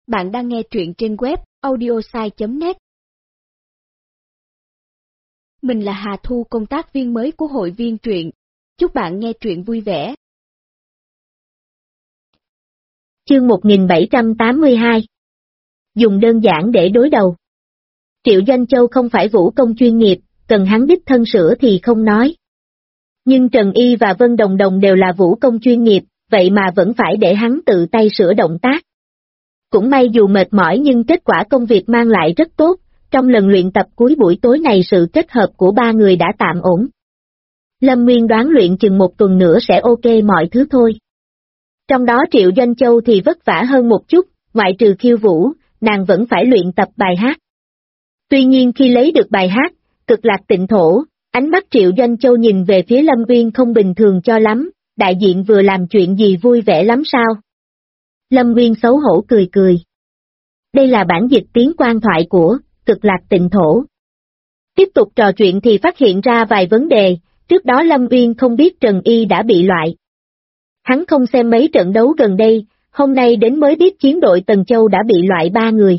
Bạn đang nghe truyện trên web audiosai.net. Mình là Hà Thu, công tác viên mới của hội viên truyện. Chúc bạn nghe truyện vui vẻ. Chương 1782. Dùng đơn giản để đối đầu. Triệu Doanh Châu không phải vũ công chuyên nghiệp, cần hắn đích thân sửa thì không nói. Nhưng Trần Y và Vân Đồng Đồng đều là vũ công chuyên nghiệp, vậy mà vẫn phải để hắn tự tay sửa động tác. Cũng may dù mệt mỏi nhưng kết quả công việc mang lại rất tốt, trong lần luyện tập cuối buổi tối này sự kết hợp của ba người đã tạm ổn. Lâm Nguyên đoán luyện chừng một tuần nữa sẽ ok mọi thứ thôi. Trong đó Triệu Doanh Châu thì vất vả hơn một chút, ngoại trừ khiêu vũ, nàng vẫn phải luyện tập bài hát. Tuy nhiên khi lấy được bài hát, Cực Lạc Tịnh Thổ, ánh mắt Triệu Doanh Châu nhìn về phía Lâm Nguyên không bình thường cho lắm, đại diện vừa làm chuyện gì vui vẻ lắm sao? Lâm Nguyên xấu hổ cười cười. Đây là bản dịch tiếng quan thoại của Cực Lạc Tịnh Thổ. Tiếp tục trò chuyện thì phát hiện ra vài vấn đề, trước đó Lâm Nguyên không biết Trần Y đã bị loại. Hắn không xem mấy trận đấu gần đây, hôm nay đến mới biết chiến đội Tần Châu đã bị loại 3 người.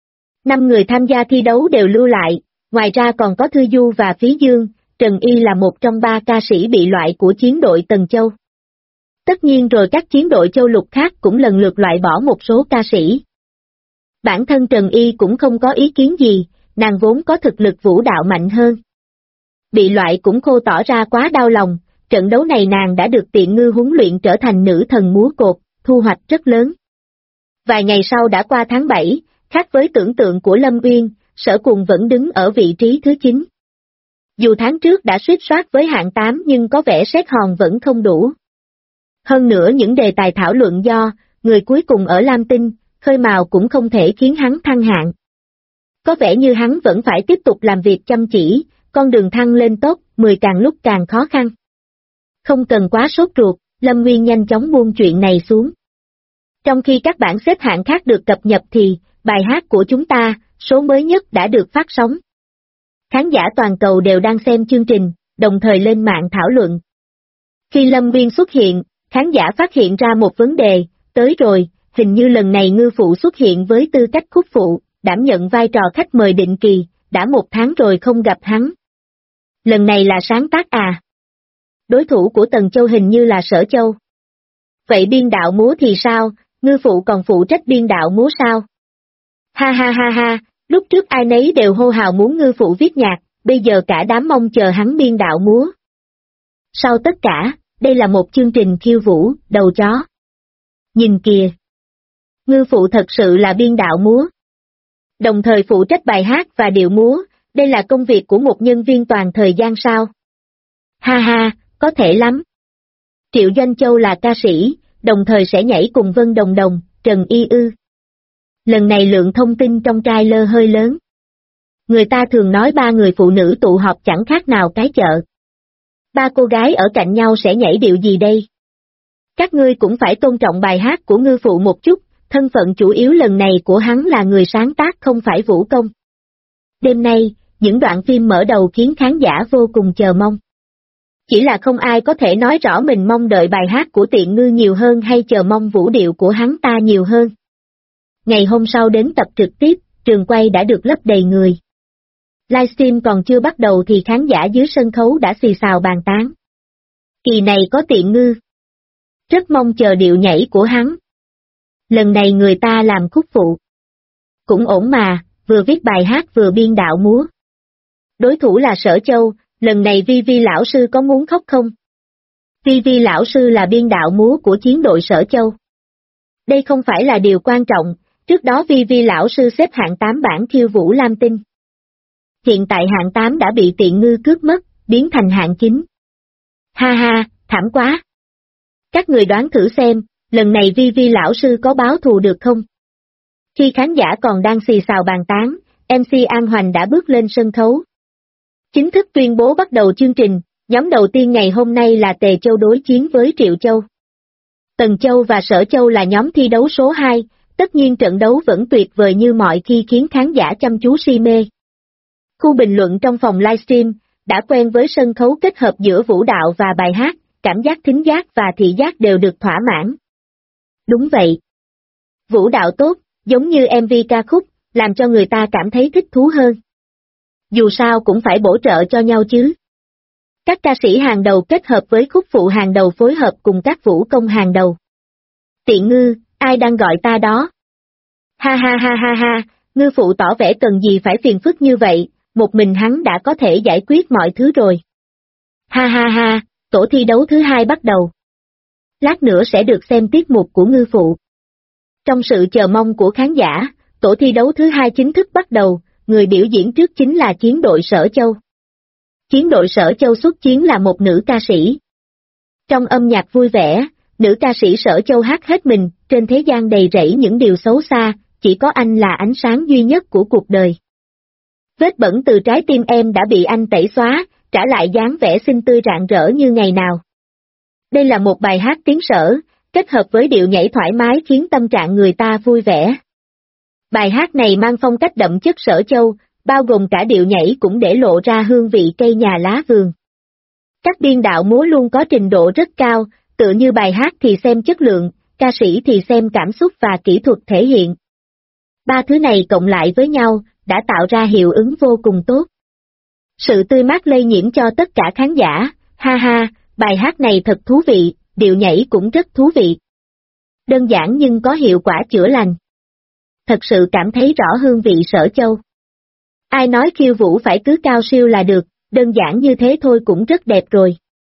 5 người tham gia thi đấu đều lưu lại, ngoài ra còn có Thư Du và Phí Dương, Trần Y là một trong 3 ca sĩ bị loại của chiến đội Tần Châu. Tất nhiên rồi các chiến đội châu lục khác cũng lần lượt loại bỏ một số ca sĩ. Bản thân Trần Y cũng không có ý kiến gì, nàng vốn có thực lực vũ đạo mạnh hơn. Bị loại cũng khô tỏ ra quá đau lòng, trận đấu này nàng đã được Tiện Ngư huấn luyện trở thành nữ thần múa cột, thu hoạch rất lớn. Vài ngày sau đã qua tháng 7, khác với tưởng tượng của Lâm Uyên, Sở Cùng vẫn đứng ở vị trí thứ 9. Dù tháng trước đã suýt soát với hạng 8 nhưng có vẻ xét hòn vẫn không đủ. Hơn nữa những đề tài thảo luận do người cuối cùng ở Lam Tinh, khơi mào cũng không thể khiến hắn thăng hạng. Có vẻ như hắn vẫn phải tiếp tục làm việc chăm chỉ, con đường thăng lên top 10 càng lúc càng khó khăn. Không cần quá sốt ruột, Lâm Nguyên nhanh chóng buông chuyện này xuống. Trong khi các bảng xếp hạng khác được cập nhật thì, bài hát của chúng ta, số mới nhất đã được phát sóng. Khán giả toàn cầu đều đang xem chương trình, đồng thời lên mạng thảo luận. Khi Lâm Nguyên xuất hiện, khán giả phát hiện ra một vấn đề, tới rồi, hình như lần này Ngư Phụ xuất hiện với tư cách khúc phụ, đảm nhận vai trò khách mời định kỳ, đã 1 tháng rồi không gặp hắn. Lần này là sáng tác à? Đối thủ của Tần Châu hình như là Sở Châu. Vậy biên đạo múa thì sao, Ngư Phụ còn phụ trách biên đạo múa sao? Ha ha ha ha, lúc trước ai nấy đều hô hào muốn Ngư Phụ viết nhạc, bây giờ cả đám mong chờ hắn biên đạo múa. Sau tất cả, đây là một chương trình khiêu vũ, đầu chó. Nhìn kìa! Ngư Phụ thật sự là biên đạo múa. Đồng thời phụ trách bài hát và điệu múa, đây là công việc của một nhân viên toàn thời gian sao? Ha ha, có thể lắm. Triệu Doanh Châu là ca sĩ, đồng thời sẽ nhảy cùng Vân Đồng Đồng, Trần Y ư. Lần này lượng thông tin trong trailer hơi lớn. Người ta thường nói 3 người phụ nữ tụ họp chẳng khác nào cái chợ. 3 cô gái ở cạnh nhau sẽ nhảy điệu gì đây? Các ngươi cũng phải tôn trọng bài hát của Ngư Phụ một chút, thân phận chủ yếu lần này của hắn là người sáng tác không phải vũ công. Đêm nay, những đoạn phim mở đầu khiến khán giả vô cùng chờ mong. Chỉ là không ai có thể nói rõ mình mong đợi bài hát của Tiện Ngư nhiều hơn hay chờ mong vũ điệu của hắn ta nhiều hơn. Ngày hôm sau đến tập trực tiếp, trường quay đã được lấp đầy người. Livestream còn chưa bắt đầu thì khán giả dưới sân khấu đã xì xào bàn tán. Kỳ này có Tiện Ngư. Rất mong chờ điệu nhảy của hắn. Lần này người ta làm khúc phụ. Cũng ổn mà, vừa viết bài hát vừa biên đạo múa. Đối thủ là Sở Châu, lần này Vi Vi lão sư có muốn khóc không? Vi Vi lão sư là biên đạo múa của chiến đội Sở Châu. Đây không phải là điều quan trọng, trước đó Vi Vi lão sư xếp hạng 8 bảng khiêu vũ Lam Tinh. Hiện tại hạng 8 đã bị Tiện Ngư cướp mất, biến thành hạng 9. Ha ha, thảm quá. Các người đoán thử xem, lần này Vi Vi lão sư có báo thù được không? Khi khán giả còn đang xì xào bàn tán, MC An Hoành đã bước lên sân khấu. Chính thức tuyên bố bắt đầu chương trình, nhóm đầu tiên ngày hôm nay là Tề Châu đối chiến với Triệu Châu. Tần Châu và Sở Châu là nhóm thi đấu số 2, tất nhiên trận đấu vẫn tuyệt vời như mọi khi khiến khán giả chăm chú si mê. Khu bình luận trong phòng livestream, đã quen với sân khấu kết hợp giữa vũ đạo và bài hát, cảm giác thính giác và thị giác đều được thỏa mãn. Đúng vậy. Vũ đạo tốt, giống như MV ca khúc, làm cho người ta cảm thấy thích thú hơn. Dù sao cũng phải bổ trợ cho nhau chứ. Các ca sĩ hàng đầu kết hợp với khúc phụ hàng đầu phối hợp cùng các vũ công hàng đầu. Tiện ngư, ai đang gọi ta đó? Ha ha ha ha ha, ngư phụ tỏ vẻ cần gì phải phiền phức như vậy, một mình hắn đã có thể giải quyết mọi thứ rồi. Ha ha ha, tổ thi đấu thứ 2 bắt đầu. Lát nữa sẽ được xem tiết mục của ngư phụ. Trong sự chờ mong của khán giả, tổ thi đấu thứ 2 chính thức bắt đầu, người biểu diễn trước chính là chiến đội Sở Châu. Chiến đội Sở Châu xuất chiến là một nữ ca sĩ. Trong âm nhạc vui vẻ, nữ ca sĩ Sở Châu hát hết mình, trên thế gian đầy rẫy những điều xấu xa, chỉ có anh là ánh sáng duy nhất của cuộc đời. Vết bẩn từ trái tim em đã bị anh tẩy xóa, trả lại dáng vẻ xinh tươi rạng rỡ như ngày nào. Đây là một bài hát tiếng Sở, kết hợp với điệu nhảy thoải mái khiến tâm trạng người ta vui vẻ. Bài hát này mang phong cách đậm chất Sở Châu, bao gồm cả điệu nhảy cũng để lộ ra hương vị cây nhà lá vườn. Các biên đạo múa luôn có trình độ rất cao, tựa như bài hát thì xem chất lượng, ca sĩ thì xem cảm xúc và kỹ thuật thể hiện. Ba thứ này cộng lại với nhau, đã tạo ra hiệu ứng vô cùng tốt. Sự tươi mát lây nhiễm cho tất cả khán giả, ha ha, bài hát này thật thú vị, điệu nhảy cũng rất thú vị. Đơn giản nhưng có hiệu quả chữa lành. Thật sự cảm thấy rõ hương vị Sở Châu. Ai nói khiêu vũ phải cứ cao siêu là được, đơn giản như thế thôi cũng rất đẹp rồi.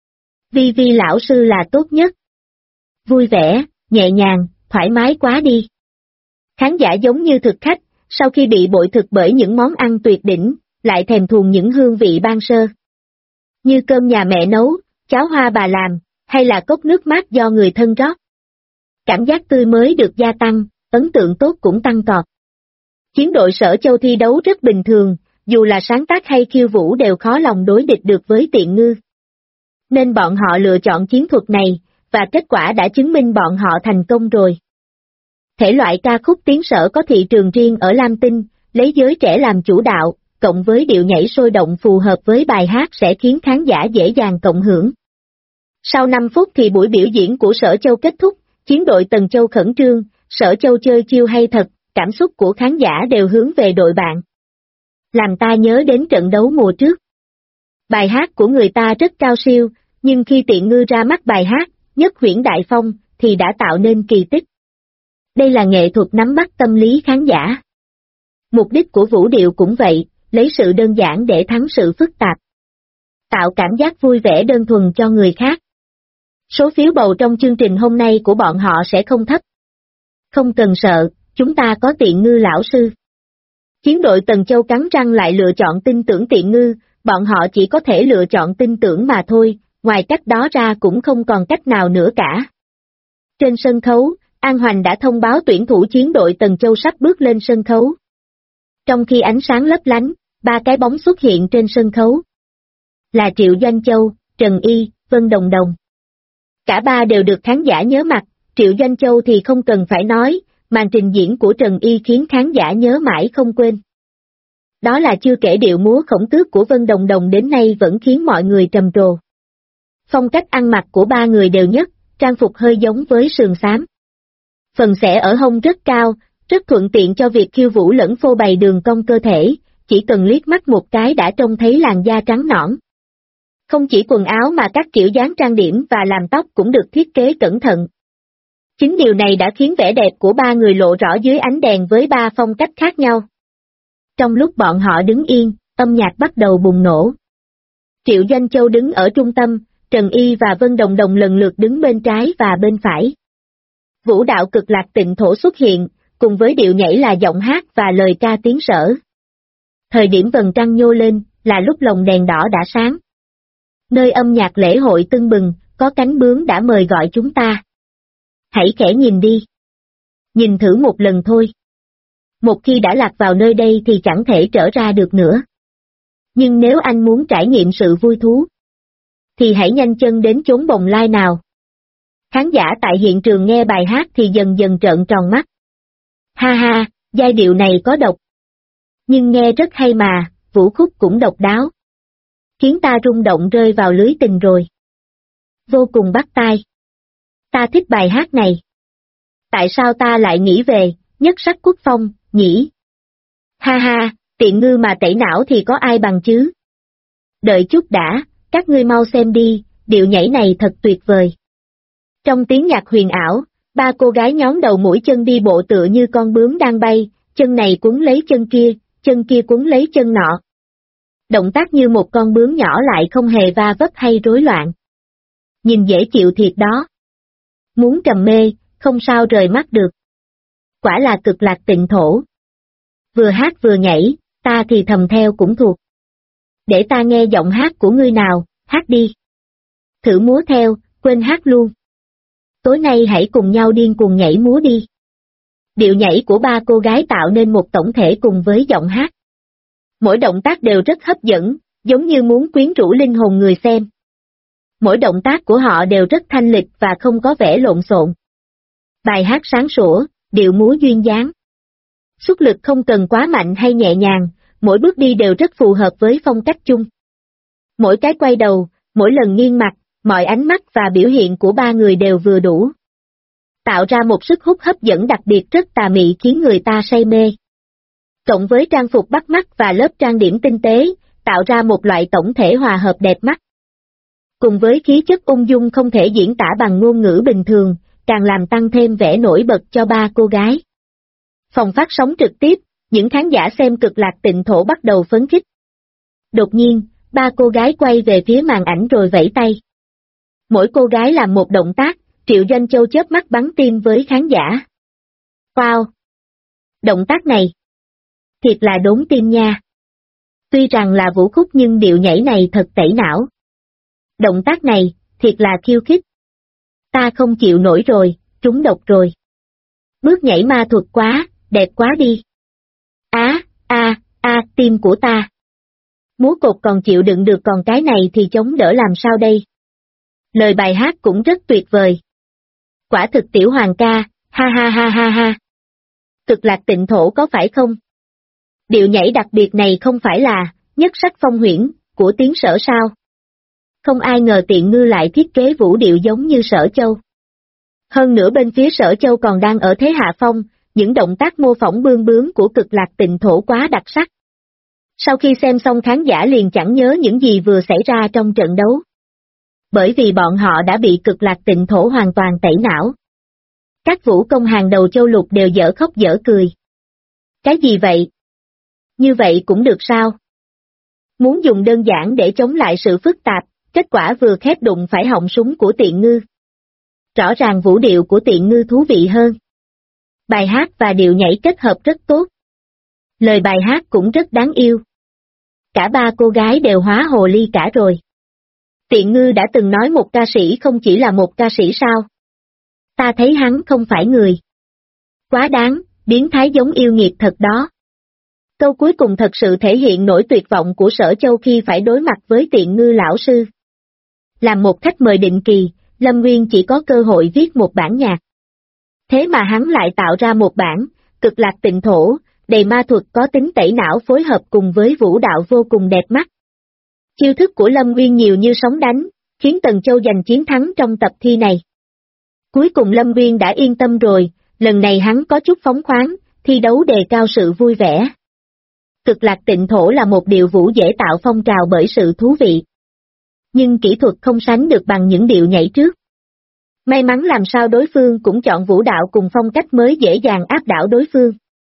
Vi lão sư là tốt nhất. Vui vẻ, nhẹ nhàng, thoải mái quá đi. Khán giả giống như thực khách, sau khi bị bội thực bởi những món ăn tuyệt đỉnh, lại thèm thuồng những hương vị ban sơ. Như cơm nhà mẹ nấu, cháo hoa bà làm, hay là cốc nước mát do người thân rót. Cảm giác tươi mới được gia tăng, ấn tượng tốt cũng tăng cọt. Chiến đội Sở Châu thi đấu rất bình thường, dù là sáng tác hay khiêu vũ đều khó lòng đối địch được với Tiện Ngư. Nên bọn họ lựa chọn chiến thuật này, và kết quả đã chứng minh bọn họ thành công rồi. Thể loại ca khúc tiếng Sở có thị trường riêng ở Lam Tinh, lấy giới trẻ làm chủ đạo, cộng với điệu nhảy sôi động phù hợp với bài hát sẽ khiến khán giả dễ dàng cộng hưởng. Sau 5 phút thì buổi biểu diễn của Sở Châu kết thúc, chiến đội Tần Châu khẩn trương, Sở Châu chơi chiêu hay thật, cảm xúc của khán giả đều hướng về đội bạn. Làm ta nhớ đến trận đấu mùa trước. Bài hát của người ta rất cao siêu, nhưng khi Tiện Ngư ra mắt bài hát, Nhất Huyễn Đại Phong, thì đã tạo nên kỳ tích. Đây là nghệ thuật nắm bắt tâm lý khán giả. Mục đích của vũ điệu cũng vậy, lấy sự đơn giản để thắng sự phức tạp. Tạo cảm giác vui vẻ đơn thuần cho người khác. Số phiếu bầu trong chương trình hôm nay của bọn họ sẽ không thấp. Không cần sợ, chúng ta có Tiện Ngư lão sư. Chiến đội Tần Châu cắn răng lại lựa chọn tin tưởng Tiện Ngư, bọn họ chỉ có thể lựa chọn tin tưởng mà thôi, ngoài cách đó ra cũng không còn cách nào nữa cả. Trên sân khấu, An Hoành đã thông báo tuyển thủ chiến đội Tần Châu sắp bước lên sân khấu. Trong khi ánh sáng lấp lánh, 3 cái bóng xuất hiện trên sân khấu. Là Triệu Doanh Châu, Trần Y, Vân Đồng Đồng. Cả ba đều được khán giả nhớ mặt, Triệu Doanh Châu thì không cần phải nói, màn trình diễn của Trần Y khiến khán giả nhớ mãi không quên. Đó là chưa kể điệu múa khổng tước của Vân Đồng Đồng đến nay vẫn khiến mọi người trầm trồ. Phong cách ăn mặc của ba người đều nhất, trang phục hơi giống với sườn xám. Phần xẻ ở hông rất cao, rất thuận tiện cho việc khiêu vũ lẫn phô bày đường cong cơ thể, chỉ cần liếc mắt một cái đã trông thấy làn da trắng nõn. Không chỉ quần áo mà các kiểu dáng trang điểm và làm tóc cũng được thiết kế cẩn thận. Chính điều này đã khiến vẻ đẹp của ba người lộ rõ dưới ánh đèn với 3 phong cách khác nhau. Trong lúc bọn họ đứng yên, âm nhạc bắt đầu bùng nổ. Triệu Doanh Châu đứng ở trung tâm, Trần Y và Vân Đồng Đồng lần lượt đứng bên trái và bên phải. Vũ đạo Cực Lạc Tịnh Thổ xuất hiện, cùng với điệu nhảy là giọng hát và lời ca tiếng Sở. Thời điểm vầng trăng nhô lên, là lúc lồng đèn đỏ đã sáng. Nơi âm nhạc lễ hội tưng bừng, có cánh bướm đã mời gọi chúng ta. Hãy khẽ nhìn đi. Nhìn thử một lần thôi. Một khi đã lạc vào nơi đây thì chẳng thể trở ra được nữa. Nhưng nếu anh muốn trải nghiệm sự vui thú, thì hãy nhanh chân đến chốn bồng lai nào. Khán giả tại hiện trường nghe bài hát thì dần dần trợn tròn mắt. Ha ha, giai điệu này có độc. Nhưng nghe rất hay mà, vũ khúc cũng độc đáo. Khiến ta rung động rơi vào lưới tình rồi. Vô cùng bắt tai. Ta thích bài hát này. Tại sao ta lại nghĩ về, nhất sắc quốc phong, nhỉ? Ha ha, tiện ngư mà tẩy não thì có ai bằng chứ? Đợi chút đã, các ngươi mau xem đi, điệu nhảy này thật tuyệt vời. Trong tiếng nhạc huyền ảo, ba cô gái nhón đầu mũi chân đi bộ tựa như con bướm đang bay, chân này cuốn lấy chân kia cuốn lấy chân nọ. Động tác như một con bướm nhỏ lại không hề va vấp hay rối loạn. Nhìn dễ chịu thiệt đó. Muốn trầm mê, không sao rời mắt được. Quả là cực lạc tịnh thổ. Vừa hát vừa nhảy, ta thì thầm theo cũng thuộc. Để ta nghe giọng hát của ngươi nào, hát đi. Thử múa theo, quên hát luôn. Tối nay hãy cùng nhau điên cuồng nhảy múa đi. Điệu nhảy của ba cô gái tạo nên một tổng thể cùng với giọng hát. Mỗi động tác đều rất hấp dẫn, giống như muốn quyến rũ linh hồn người xem. Mỗi động tác của họ đều rất thanh lịch và không có vẻ lộn xộn. Bài hát sáng sủa, điệu múa duyên dáng. Xuất lực không cần quá mạnh hay nhẹ nhàng, mỗi bước đi đều rất phù hợp với phong cách chung. Mỗi cái quay đầu, mỗi lần nghiêng mặt, mọi ánh mắt và biểu hiện của ba người đều vừa đủ. Tạo ra một sức hút hấp dẫn đặc biệt rất tà mị khiến người ta say mê. Cộng với trang phục bắt mắt và lớp trang điểm tinh tế, tạo ra một loại tổng thể hòa hợp đẹp mắt. Cùng với khí chất ung dung không thể diễn tả bằng ngôn ngữ bình thường, càng làm tăng thêm vẻ nổi bật cho ba cô gái. Phòng phát sóng trực tiếp, những khán giả xem cực lạc tịnh thổ bắt đầu phấn khích. Đột nhiên, ba cô gái quay về phía màn ảnh rồi vẫy tay. Mỗi cô gái làm một động tác, Triệu Doanh Châu chớp mắt bắn tim với khán giả. Wow! Động tác này! Thiệt là đốn tim nha. Tuy rằng là vũ khúc nhưng điệu nhảy này thật tẩy não. Động tác này, thiệt là khiêu khích. Ta không chịu nổi rồi, trúng độc rồi. Bước nhảy ma thuật quá, đẹp quá đi. Tim của ta. Múa cột còn chịu đựng được còn cái này thì chống đỡ làm sao đây? Lời bài hát cũng rất tuyệt vời. Quả thực tiểu hoàng ca, ha ha ha ha ha. Cực lạc tịnh thổ có phải không? Điệu nhảy đặc biệt này không phải là nhất sắc phong huyễn của Tiến Sở sao? Không ai ngờ tiện ngư lại thiết kế vũ điệu giống như Sở Châu. Hơn nữa bên phía Sở Châu còn đang ở thế hạ phong, những động tác mô phỏng bươm bướm của cực lạc tịnh thổ quá đặc sắc. Sau khi xem xong khán giả liền chẳng nhớ những gì vừa xảy ra trong trận đấu. Bởi vì bọn họ đã bị cực lạc tịnh thổ hoàn toàn tẩy não. Các vũ công hàng đầu châu lục đều dở khóc dở cười. Cái gì vậy? Như vậy cũng được sao? Muốn dùng đơn giản để chống lại sự phức tạp, kết quả vừa khép đụng phải họng súng của tiện ngư. Rõ ràng vũ điệu của tiện ngư thú vị hơn. Bài hát và điệu nhảy kết hợp rất tốt. Lời bài hát cũng rất đáng yêu. Cả ba cô gái đều hóa hồ ly cả rồi. Tiện ngư đã từng nói một ca sĩ không chỉ là một ca sĩ sao? Ta thấy hắn không phải người. Quá đáng, biến thái giống yêu nghiệt thật đó. Câu cuối cùng thật sự thể hiện nỗi tuyệt vọng của Sở Châu khi phải đối mặt với tiện ngư lão sư. Làm một khách mời định kỳ, Lâm Nguyên chỉ có cơ hội viết một bản nhạc. Thế mà hắn lại tạo ra một bản, cực lạc tịnh thổ, đầy ma thuật có tính tẩy não phối hợp cùng với vũ đạo vô cùng đẹp mắt. Chiêu thức của Lâm Nguyên nhiều như sóng đánh, khiến Tần Châu giành chiến thắng trong tập thi này. Cuối cùng Lâm Nguyên đã yên tâm rồi, lần này hắn có chút phóng khoáng, thi đấu đề cao sự vui vẻ. Cực lạc tịnh thổ là một điệu vũ dễ tạo phong trào bởi sự thú vị. Nhưng kỹ thuật không sánh được bằng những điệu nhảy trước. May mắn làm sao đối phương cũng chọn vũ đạo cùng phong cách mới dễ dàng áp đảo đối phương.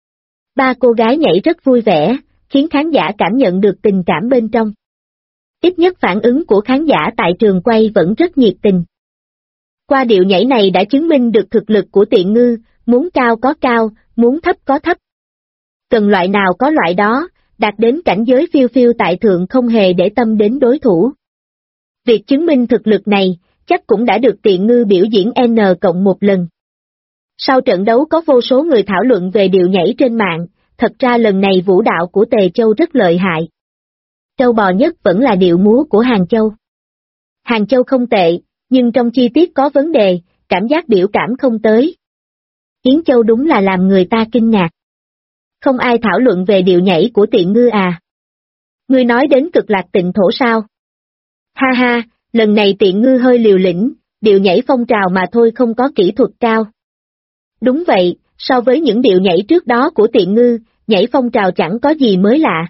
Ba cô gái nhảy rất vui vẻ, khiến khán giả cảm nhận được tình cảm bên trong. Ít nhất phản ứng của khán giả tại trường quay vẫn rất nhiệt tình. Qua điệu nhảy này đã chứng minh được thực lực của tiện ngư, muốn cao có cao, muốn thấp có thấp. Cần loại nào có loại đó, đạt đến cảnh giới phiêu phiêu tại thượng không hề để tâm đến đối thủ. Việc chứng minh thực lực này, chắc cũng đã được tiện ngư biểu diễn N+1 lần. Sau trận đấu có vô số người thảo luận về điệu nhảy trên mạng, thật ra lần này vũ đạo của Tề Châu rất lợi hại. Châu bò nhất vẫn là điệu múa của Hàng Châu. Hàng Châu không tệ, nhưng trong chi tiết có vấn đề, cảm giác biểu cảm không tới. Yến Châu đúng là làm người ta kinh ngạc. Không ai thảo luận về điệu nhảy của tiện ngư à? Ngươi nói đến cực lạc tịnh thổ sao? Ha ha, lần này tiện ngư hơi liều lĩnh, điệu nhảy phong trào mà thôi không có kỹ thuật cao. Đúng vậy, so với những điệu nhảy trước đó của Tiện Ngư, nhảy phong trào chẳng có gì mới lạ.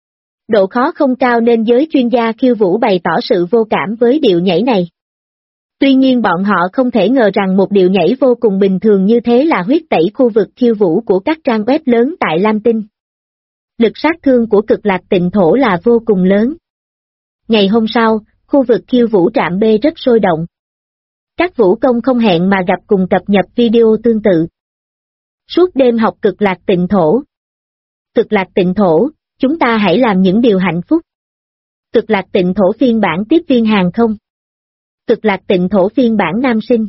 Độ khó không cao nên giới chuyên gia khiêu vũ bày tỏ sự vô cảm với điệu nhảy này. Tuy nhiên bọn họ không thể ngờ rằng một điệu nhảy vô cùng bình thường như thế là huyết tẩy khu vực khiêu vũ của các trang web lớn tại Lam Tinh. Lực sát thương của Cực Lạc Tịnh Thổ là vô cùng lớn. Ngày hôm sau, khu vực khiêu vũ trạm B rất sôi động. Các vũ công không hẹn mà gặp cùng cập nhật video tương tự. Suốt đêm học Cực Lạc Tịnh Thổ. Cực Lạc Tịnh Thổ, chúng ta hãy làm những điều hạnh phúc. Cực Lạc Tịnh Thổ phiên bản tiếp viên hàng không. Cực Lạc Tịnh Thổ phiên bản nam sinh.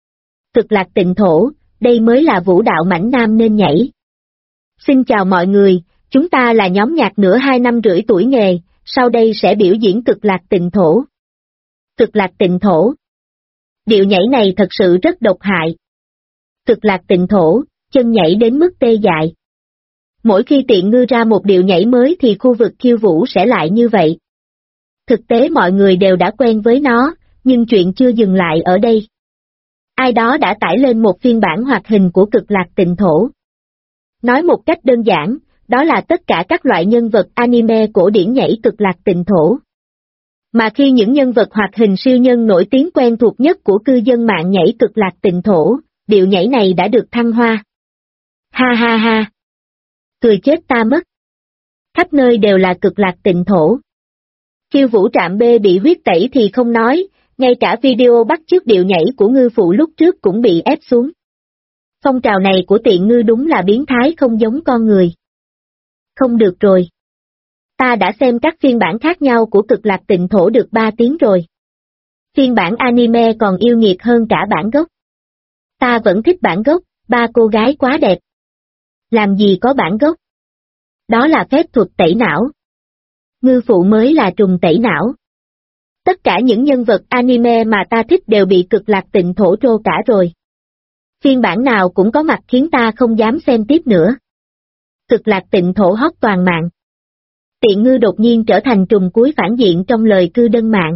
Cực Lạc Tịnh Thổ, đây mới là vũ đạo mảnh nam nên nhảy. Xin chào mọi người, chúng ta là nhóm nhạc nửa 2 năm rưỡi tuổi nghề, sau đây sẽ biểu diễn Cực Lạc Tịnh Thổ. Cực Lạc Tịnh Thổ. Điệu nhảy này thật sự rất độc hại. Cực Lạc Tịnh Thổ, chân nhảy đến mức tê dại. Mỗi khi Tiện Ngư ra một điệu nhảy mới thì khu vực khiêu vũ sẽ lại như vậy. Thực tế mọi người đều đã quen với nó, nhưng chuyện chưa dừng lại ở đây. Ai đó đã tải lên một phiên bản hoạt hình của Cực Lạc Tịnh Thổ. Nói một cách đơn giản, đó là tất cả các loại nhân vật anime cổ điển nhảy Cực Lạc Tịnh Thổ. Mà khi những nhân vật hoạt hình siêu nhân nổi tiếng quen thuộc nhất của cư dân mạng nhảy Cực Lạc Tịnh Thổ, điệu nhảy này đã được thăng hoa. Ha ha ha! Cười chết ta mất! Khắp nơi đều là Cực Lạc Tịnh Thổ. Khiêu vũ trạm B bị huyết tẩy thì không nói, ngay cả video bắt chước điệu nhảy của ngư phụ lúc trước cũng bị ép xuống. Phong trào này của Tiện Ngư đúng là biến thái không giống con người. Không được rồi. Ta đã xem các phiên bản khác nhau của Cực Lạc Tịnh Thổ được 3 tiếng rồi. Phiên bản anime còn yêu nghiệt hơn cả bản gốc. Ta vẫn thích bản gốc, 3 cô gái quá đẹp. Làm gì có bản gốc? Đó là phép thuật tẩy não. Ngư phụ mới là trùng tẩy não. Tất cả những nhân vật anime mà ta thích đều bị Cực Lạc Tịnh Thổ trô cả rồi. Phiên bản nào cũng có mặt khiến ta không dám xem tiếp nữa. Cực Lạc Tịnh Thổ hot toàn mạng. Tiện Ngư đột nhiên trở thành trùng cuối phản diện trong lời cư dân mạng.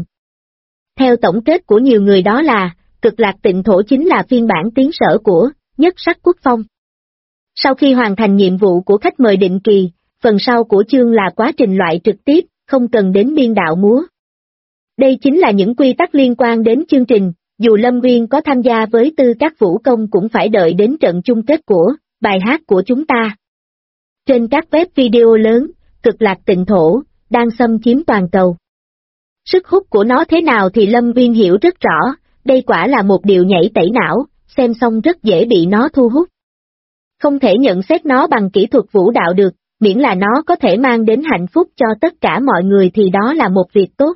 Theo tổng kết của nhiều người đó là, Cực Lạc Tịnh Thổ chính là phiên bản tiến sở của Nhất Sắc Quốc Phong. Sau khi hoàn thành nhiệm vụ của khách mời định kỳ, phần sau của chương là quá trình loại trực tiếp, không cần đến biên đạo múa. Đây chính là những quy tắc liên quan đến chương trình, dù Lâm Nguyên có tham gia với tư cách vũ công cũng phải đợi đến trận chung kết của bài hát của chúng ta. Trên các web video lớn, Cực Lạc Tịnh Thổ đang xâm chiếm toàn cầu. Sức hút của nó thế nào thì Lâm Nguyên hiểu rất rõ, đây quả là một điệu nhảy tẩy não, xem xong rất dễ bị nó thu hút. Không thể nhận xét nó bằng kỹ thuật vũ đạo được, miễn là nó có thể mang đến hạnh phúc cho tất cả mọi người thì đó là một việc tốt.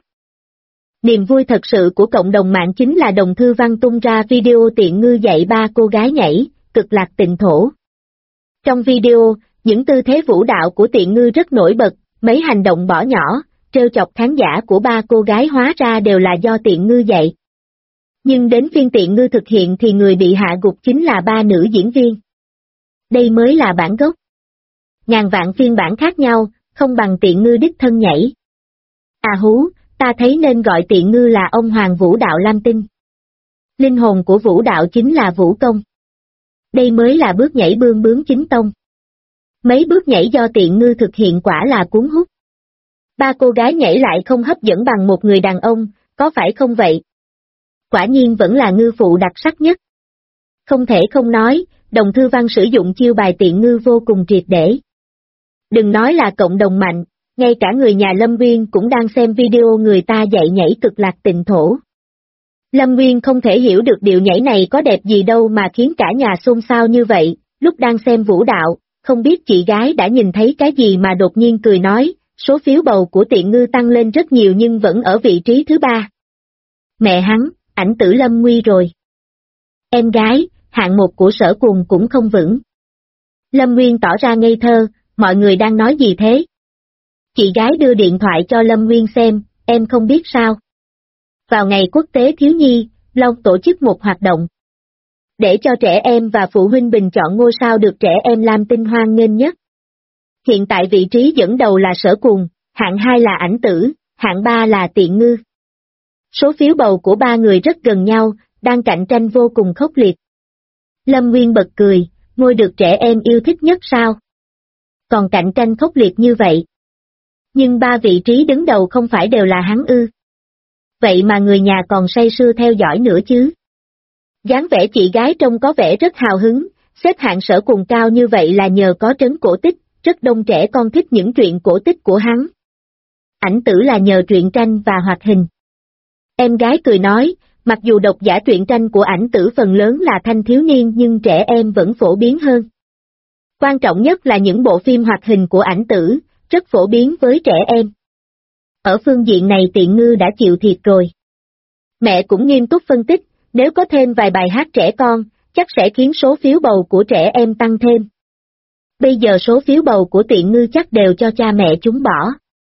Niềm vui thật sự của cộng đồng mạng chính là Đồng Thư Văn tung ra video Tiện Ngư dạy 3 cô gái nhảy, Cực Lạc Tịnh Thổ. Trong video, những tư thế vũ đạo của Tiện Ngư rất nổi bật, mấy hành động bỏ nhỏ, trêu chọc khán giả của 3 cô gái hóa ra đều là do Tiện Ngư dạy. Nhưng đến phiên Tiện Ngư thực hiện thì người bị hạ gục chính là 3 nữ diễn viên. Đây mới là bản gốc. Ngàn vạn phiên bản khác nhau, không bằng Tiện Ngư đích thân nhảy. À hú, ta thấy nên gọi Tiện Ngư là ông hoàng vũ đạo Lam Tinh. Linh hồn của vũ đạo chính là vũ công. Đây mới là bước nhảy bươm bướm chính tông. Mấy bước nhảy do Tiện Ngư thực hiện quả là cuốn hút. 3 cô gái nhảy lại không hấp dẫn bằng một người đàn ông, có phải không vậy? Quả nhiên vẫn là ngư phụ đặc sắc nhất. Không thể không nói, Đồng Thư Văn sử dụng chiêu bài Tiện Ngư vô cùng triệt để. Đừng nói là cộng đồng mạnh, ngay cả người nhà Lâm Nguyên cũng đang xem video người ta dạy nhảy Cực Lạc Tịnh Thổ. Lâm Nguyên không thể hiểu được điệu nhảy này có đẹp gì đâu mà khiến cả nhà xôn xao như vậy, lúc đang xem vũ đạo, không biết chị gái đã nhìn thấy cái gì mà đột nhiên cười nói, số phiếu bầu của Tiện Ngư tăng lên rất nhiều nhưng vẫn ở vị trí thứ 3. Mẹ hắn, ảnh tử lâm nguy rồi. Em gái, hạng mục của Sở Cuồng cũng không vững. Lâm Nguyên tỏ ra ngây thơ, mọi người đang nói gì thế? Chị gái đưa điện thoại cho Lâm Nguyên xem, em không biết sao. Vào ngày quốc tế thiếu nhi, Long tổ chức một hoạt động. Để cho trẻ em và phụ huynh bình chọn ngôi sao được trẻ em Lam Tinh hoan nghênh nhất. Hiện tại vị trí dẫn đầu là Sở Cuồng, hạng 2 là Ảnh Tử, hạng 3 là Tiện Ngư. Số phiếu bầu của 3 người rất gần nhau, đang cạnh tranh vô cùng khốc liệt. Lâm Nguyên bật cười, ngôi được trẻ em yêu thích nhất sao? Còn cạnh tranh khốc liệt như vậy. Nhưng 3 vị trí đứng đầu không phải đều là hắn ư? Vậy mà người nhà còn say sưa theo dõi nữa chứ? Dáng vẻ chị gái trông có vẻ rất hào hứng, xếp hạng sở cùng cao như vậy là nhờ có trấn cổ tích, rất đông trẻ con thích những truyện cổ tích của hắn. Ảnh tử là nhờ truyện tranh và hoạt hình. Em gái cười nói, mặc dù độc giả truyện tranh của ảnh tử phần lớn là thanh thiếu niên nhưng trẻ em vẫn phổ biến hơn. Quan trọng nhất là những bộ phim hoạt hình của ảnh tử, rất phổ biến với trẻ em. Ở phương diện này Tiện Ngư đã chịu thiệt rồi. Mẹ cũng nghiêm túc phân tích, nếu có thêm vài bài hát trẻ con, chắc sẽ khiến số phiếu bầu của trẻ em tăng thêm. Bây giờ số phiếu bầu của Tiện Ngư chắc đều cho cha mẹ chúng bỏ.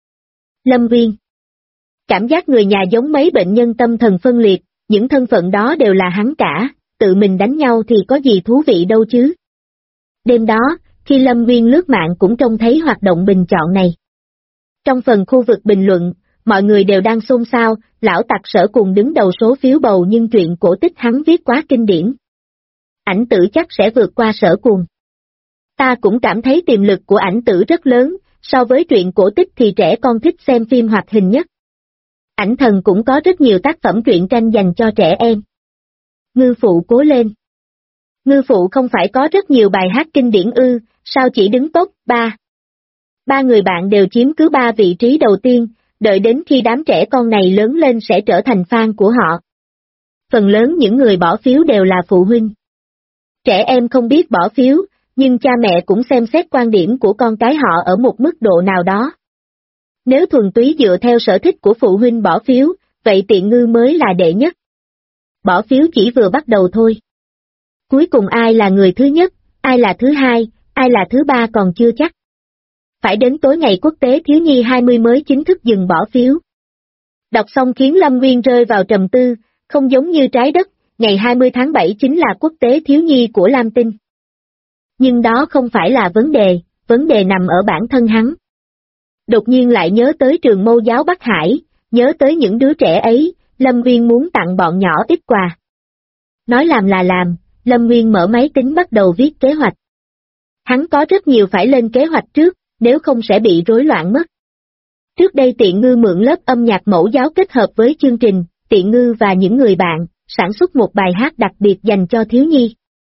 Lâm Viên. Cảm giác người nhà giống mấy bệnh nhân tâm thần phân liệt, những thân phận đó đều là hắn cả, tự mình đánh nhau thì có gì thú vị đâu chứ. Đêm đó, khi Lâm Viên lướt mạng cũng trông thấy hoạt động bình chọn này. Trong phần khu vực bình luận, mọi người đều đang xôn xao, lão tặc Sở Cùng đứng đầu số phiếu bầu nhưng truyện cổ tích hắn viết quá kinh điển. Ảnh tử chắc sẽ vượt qua Sở Cùng. Ta cũng cảm thấy tiềm lực của ảnh tử rất lớn, so với truyện cổ tích thì trẻ con thích xem phim hoạt hình nhất. Ảnh thần cũng có rất nhiều tác phẩm truyện tranh dành cho trẻ em. Ngư Phụ cố lên. Ngư Phụ không phải có rất nhiều bài hát kinh điển ư, sao chỉ đứng top 3? 3 người bạn đều chiếm cứ 3 vị trí đầu tiên, đợi đến khi đám trẻ con này lớn lên sẽ trở thành fan của họ. Phần lớn những người bỏ phiếu đều là phụ huynh. Trẻ em không biết bỏ phiếu, nhưng cha mẹ cũng xem xét quan điểm của con cái họ ở một mức độ nào đó. Nếu thuần túy dựa theo sở thích của phụ huynh bỏ phiếu, vậy Tiện Ngư mới là đệ nhất. Bỏ phiếu chỉ vừa bắt đầu thôi. Cuối cùng ai là người thứ nhất, ai là thứ hai, ai là thứ ba còn chưa chắc. Phải đến tối ngày quốc tế thiếu nhi 20 mới chính thức dừng bỏ phiếu. Đọc xong khiến Lâm Nguyên rơi vào trầm tư, không giống như Trái Đất, ngày 20 tháng 7 chính là quốc tế thiếu nhi của Lam Tinh. Nhưng đó không phải là vấn đề nằm ở bản thân hắn. Đột nhiên lại nhớ tới trường Mâu giáo Bắc Hải, nhớ tới những đứa trẻ ấy, Lâm Nguyên muốn tặng bọn nhỏ ít quà. Nói làm là làm, Lâm Nguyên mở máy tính bắt đầu viết kế hoạch. Hắn có rất nhiều phải lên kế hoạch trước, nếu không sẽ bị rối loạn mất. Trước đây Tiện Ngư mượn lớp âm nhạc mẫu giáo kết hợp với chương trình, Tiện Ngư và những người bạn, sản xuất một bài hát đặc biệt dành cho thiếu nhi.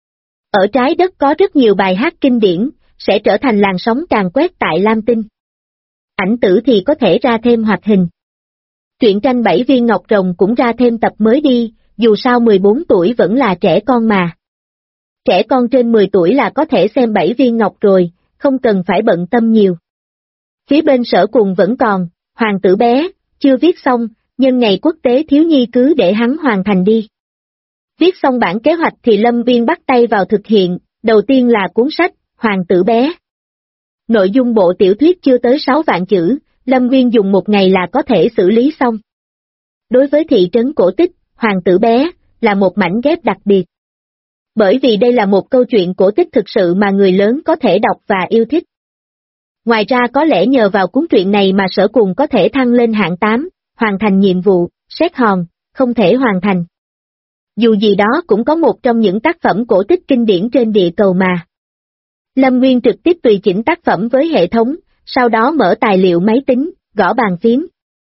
Ở Trái Đất có rất nhiều bài hát kinh điển, sẽ trở thành làn sóng càn quét tại Lam Tinh. Ảnh tử thì có thể ra thêm hoạt hình. Truyện tranh 7 viên ngọc rồng cũng ra thêm tập mới đi, dù sao 14 tuổi vẫn là trẻ con mà. Trẻ con trên 10 tuổi là có thể xem 7 viên ngọc rồi, không cần phải bận tâm nhiều. Phía bên Sở Cùng vẫn còn, Hoàng tử bé, chưa viết xong, nhân ngày quốc tế thiếu nhi cứ để hắn hoàn thành đi. Viết xong bản kế hoạch thì Lâm Viên bắt tay vào thực hiện, đầu tiên là cuốn sách, Hoàng tử bé. Nội dung bộ tiểu thuyết chưa tới 6 vạn chữ, Lâm Viên dùng một ngày là có thể xử lý xong. Đối với thị trấn cổ tích, Hoàng tử bé, là một mảnh ghép đặc biệt. Bởi vì đây là một câu chuyện cổ tích thực sự mà người lớn có thể đọc và yêu thích. Ngoài ra có lẽ nhờ vào cuốn truyện này mà Sở Cùng có thể thăng lên hạng 8, hoàn thành nhiệm vụ, xét hòn, không thể hoàn thành. Dù gì đó cũng có một trong những tác phẩm cổ tích kinh điển trên địa cầu mà. Lâm Nguyên trực tiếp tùy chỉnh tác phẩm với hệ thống, sau đó mở tài liệu máy tính, gõ bàn phím.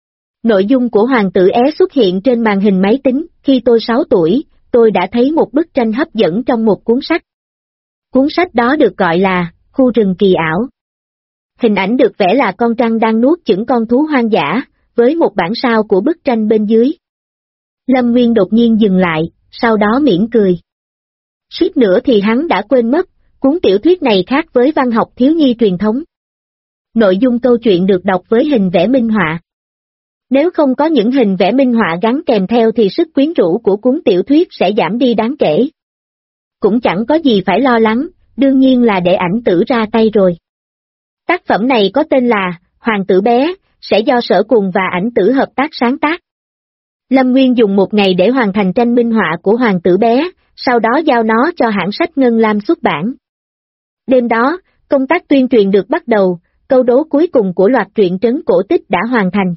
Nội dung của Hoàng tử é xuất hiện trên màn hình máy tính, khi tôi 6 tuổi, tôi đã thấy một bức tranh hấp dẫn trong một cuốn sách. Cuốn sách đó được gọi là Khu rừng kỳ ảo. Hình ảnh được vẽ là con trăng đang nuốt chửng con thú hoang dã, với một bản sao của bức tranh bên dưới. Lâm Nguyên đột nhiên dừng lại, sau đó mỉm cười. Suýt nữa thì hắn đã quên mất, cuốn tiểu thuyết này khác với văn học thiếu nhi truyền thống. Nội dung câu chuyện được đọc với hình vẽ minh họa. Nếu không có những hình vẽ minh họa gắn kèm theo thì sức quyến rũ của cuốn tiểu thuyết sẽ giảm đi đáng kể. Cũng chẳng có gì phải lo lắng, đương nhiên là để ảnh tử ra tay rồi. Tác phẩm này có tên là Hoàng tử bé, sẽ do Sở Cùng và ảnh tử hợp tác sáng tác. Lâm Nguyên dùng một ngày để hoàn thành tranh minh họa của Hoàng tử bé, sau đó giao nó cho hãng sách Ngân Lam xuất bản. Đêm đó, công tác tuyên truyền được bắt đầu, câu đố cuối cùng của loạt truyện trấn cổ tích đã hoàn thành.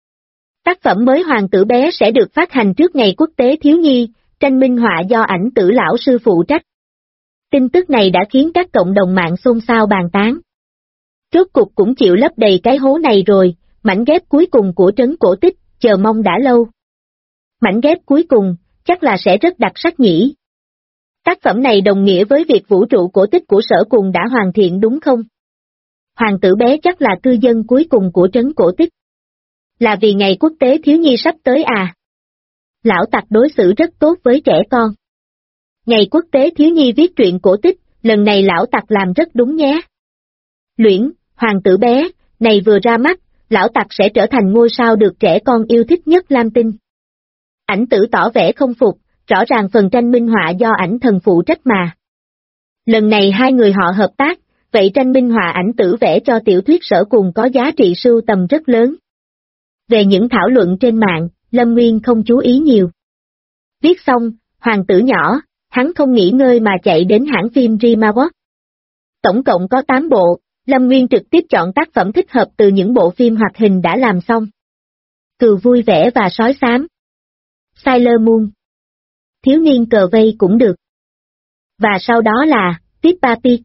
Tác phẩm mới Hoàng tử bé sẽ được phát hành trước ngày quốc tế thiếu nhi, tranh minh họa do ảnh tử lão sư phụ trách. Tin tức này đã khiến các cộng đồng mạng xôn xao bàn tán. Rốt cục cũng chịu lấp đầy cái hố này rồi, mảnh ghép cuối cùng của trấn cổ tích, chờ mong đã lâu. Mảnh ghép cuối cùng, chắc là sẽ rất đặc sắc nhỉ. Tác phẩm này đồng nghĩa với việc vũ trụ cổ tích của Sở Cùng đã hoàn thiện đúng không? Hoàng tử bé chắc là cư dân cuối cùng của trấn cổ tích. Là vì ngày quốc tế thiếu nhi sắp tới à? Lão tặc đối xử rất tốt với trẻ con. Ngày quốc tế thiếu nhi viết truyện cổ tích, lần này lão tặc làm rất đúng nhé. Luyện, hoàng tử bé, này vừa ra mắt, lão tặc sẽ trở thành ngôi sao được trẻ con yêu thích nhất Lam Tinh. Ảnh Tử tỏ vẻ không phục, rõ ràng phần tranh minh họa do ảnh thần phụ trách mà. Lần này hai người họ hợp tác, vậy tranh minh họa Ảnh Tử vẽ cho tiểu thuyết Sở Cùng có giá trị sưu tầm rất lớn. Về những thảo luận trên mạng, Lâm Nguyên không chú ý nhiều. Viết xong, hoàng tử nhỏ, hắn không nghỉ ngơi mà chạy đến hãng phim Rimawatch. Tổng cộng có 8 bộ, Lâm Nguyên trực tiếp chọn tác phẩm thích hợp từ những bộ phim hoạt hình đã làm xong. Cừu vui vẻ và sói xám. Sailor Moon. Thiếu niên cờ vây cũng được. Và sau đó là, Peppa Pig.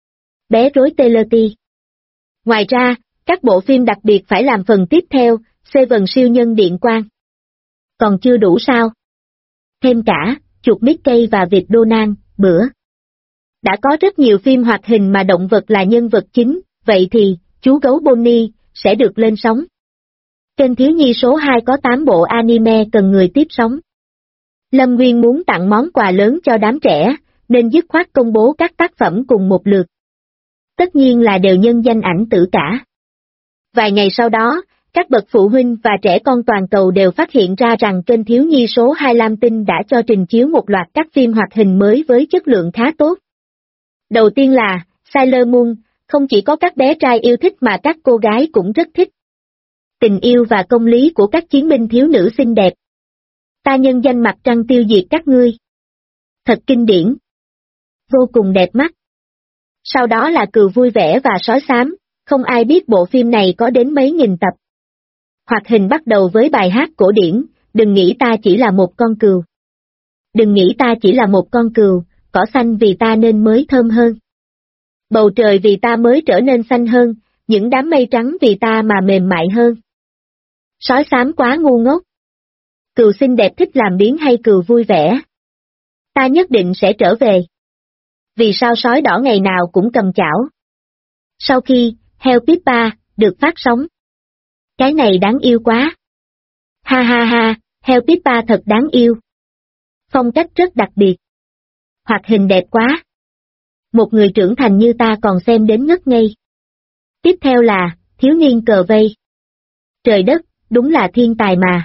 Bé rối Teletubby. Ngoài ra, các bộ phim đặc biệt phải làm phần tiếp theo, Seven siêu nhân điện quang. Còn chưa đủ sao? Thêm cả, chuột Mickey và vịt Donald, bữa. Đã có rất nhiều phim hoạt hình mà động vật là nhân vật chính, vậy thì, chú gấu Bonnie, sẽ được lên sóng. Kênh thiếu nhi số 2 có 8 bộ anime cần người tiếp sóng. Lâm Nguyên muốn tặng món quà lớn cho đám trẻ, nên dứt khoát công bố các tác phẩm cùng một lượt. Tất nhiên là đều nhân danh Ảnh Tử cả. Vài ngày sau đó, các bậc phụ huynh và trẻ con toàn cầu đều phát hiện ra rằng kênh thiếu nhi số 2 Lam Tinh đã cho trình chiếu một loạt các phim hoạt hình mới với chất lượng khá tốt. Đầu tiên là, Sailor Moon, không chỉ có các bé trai yêu thích mà các cô gái cũng rất thích. Tình yêu và công lý của các chiến binh thiếu nữ xinh đẹp. Ta nhân danh mặt trăng tiêu diệt các ngươi. Thật kinh điển. Vô cùng đẹp mắt. Sau đó là Cừu vui vẻ và sói xám, không ai biết bộ phim này có đến mấy nghìn tập. Hoạt hình bắt đầu với bài hát cổ điển, đừng nghĩ ta chỉ là một con cừu. Đừng nghĩ ta chỉ là một con cừu, cỏ xanh vì ta nên mới thơm hơn. Bầu trời vì ta mới trở nên xanh hơn, những đám mây trắng vì ta mà mềm mại hơn. Sói xám quá ngu ngốc. Cừu xinh đẹp thích làm biếng hay cừu vui vẻ? Ta nhất định sẽ trở về. Vì sao sói đỏ ngày nào cũng cầm chảo? Sau khi, heo Peppa, được phát sóng. Cái này đáng yêu quá. Ha ha ha, heo Peppa thật đáng yêu. Phong cách rất đặc biệt. Hoạt hình đẹp quá. Một người trưởng thành như ta còn xem đến ngất ngây. Tiếp theo là, thiếu niên cờ vây. Trời đất, đúng là thiên tài mà.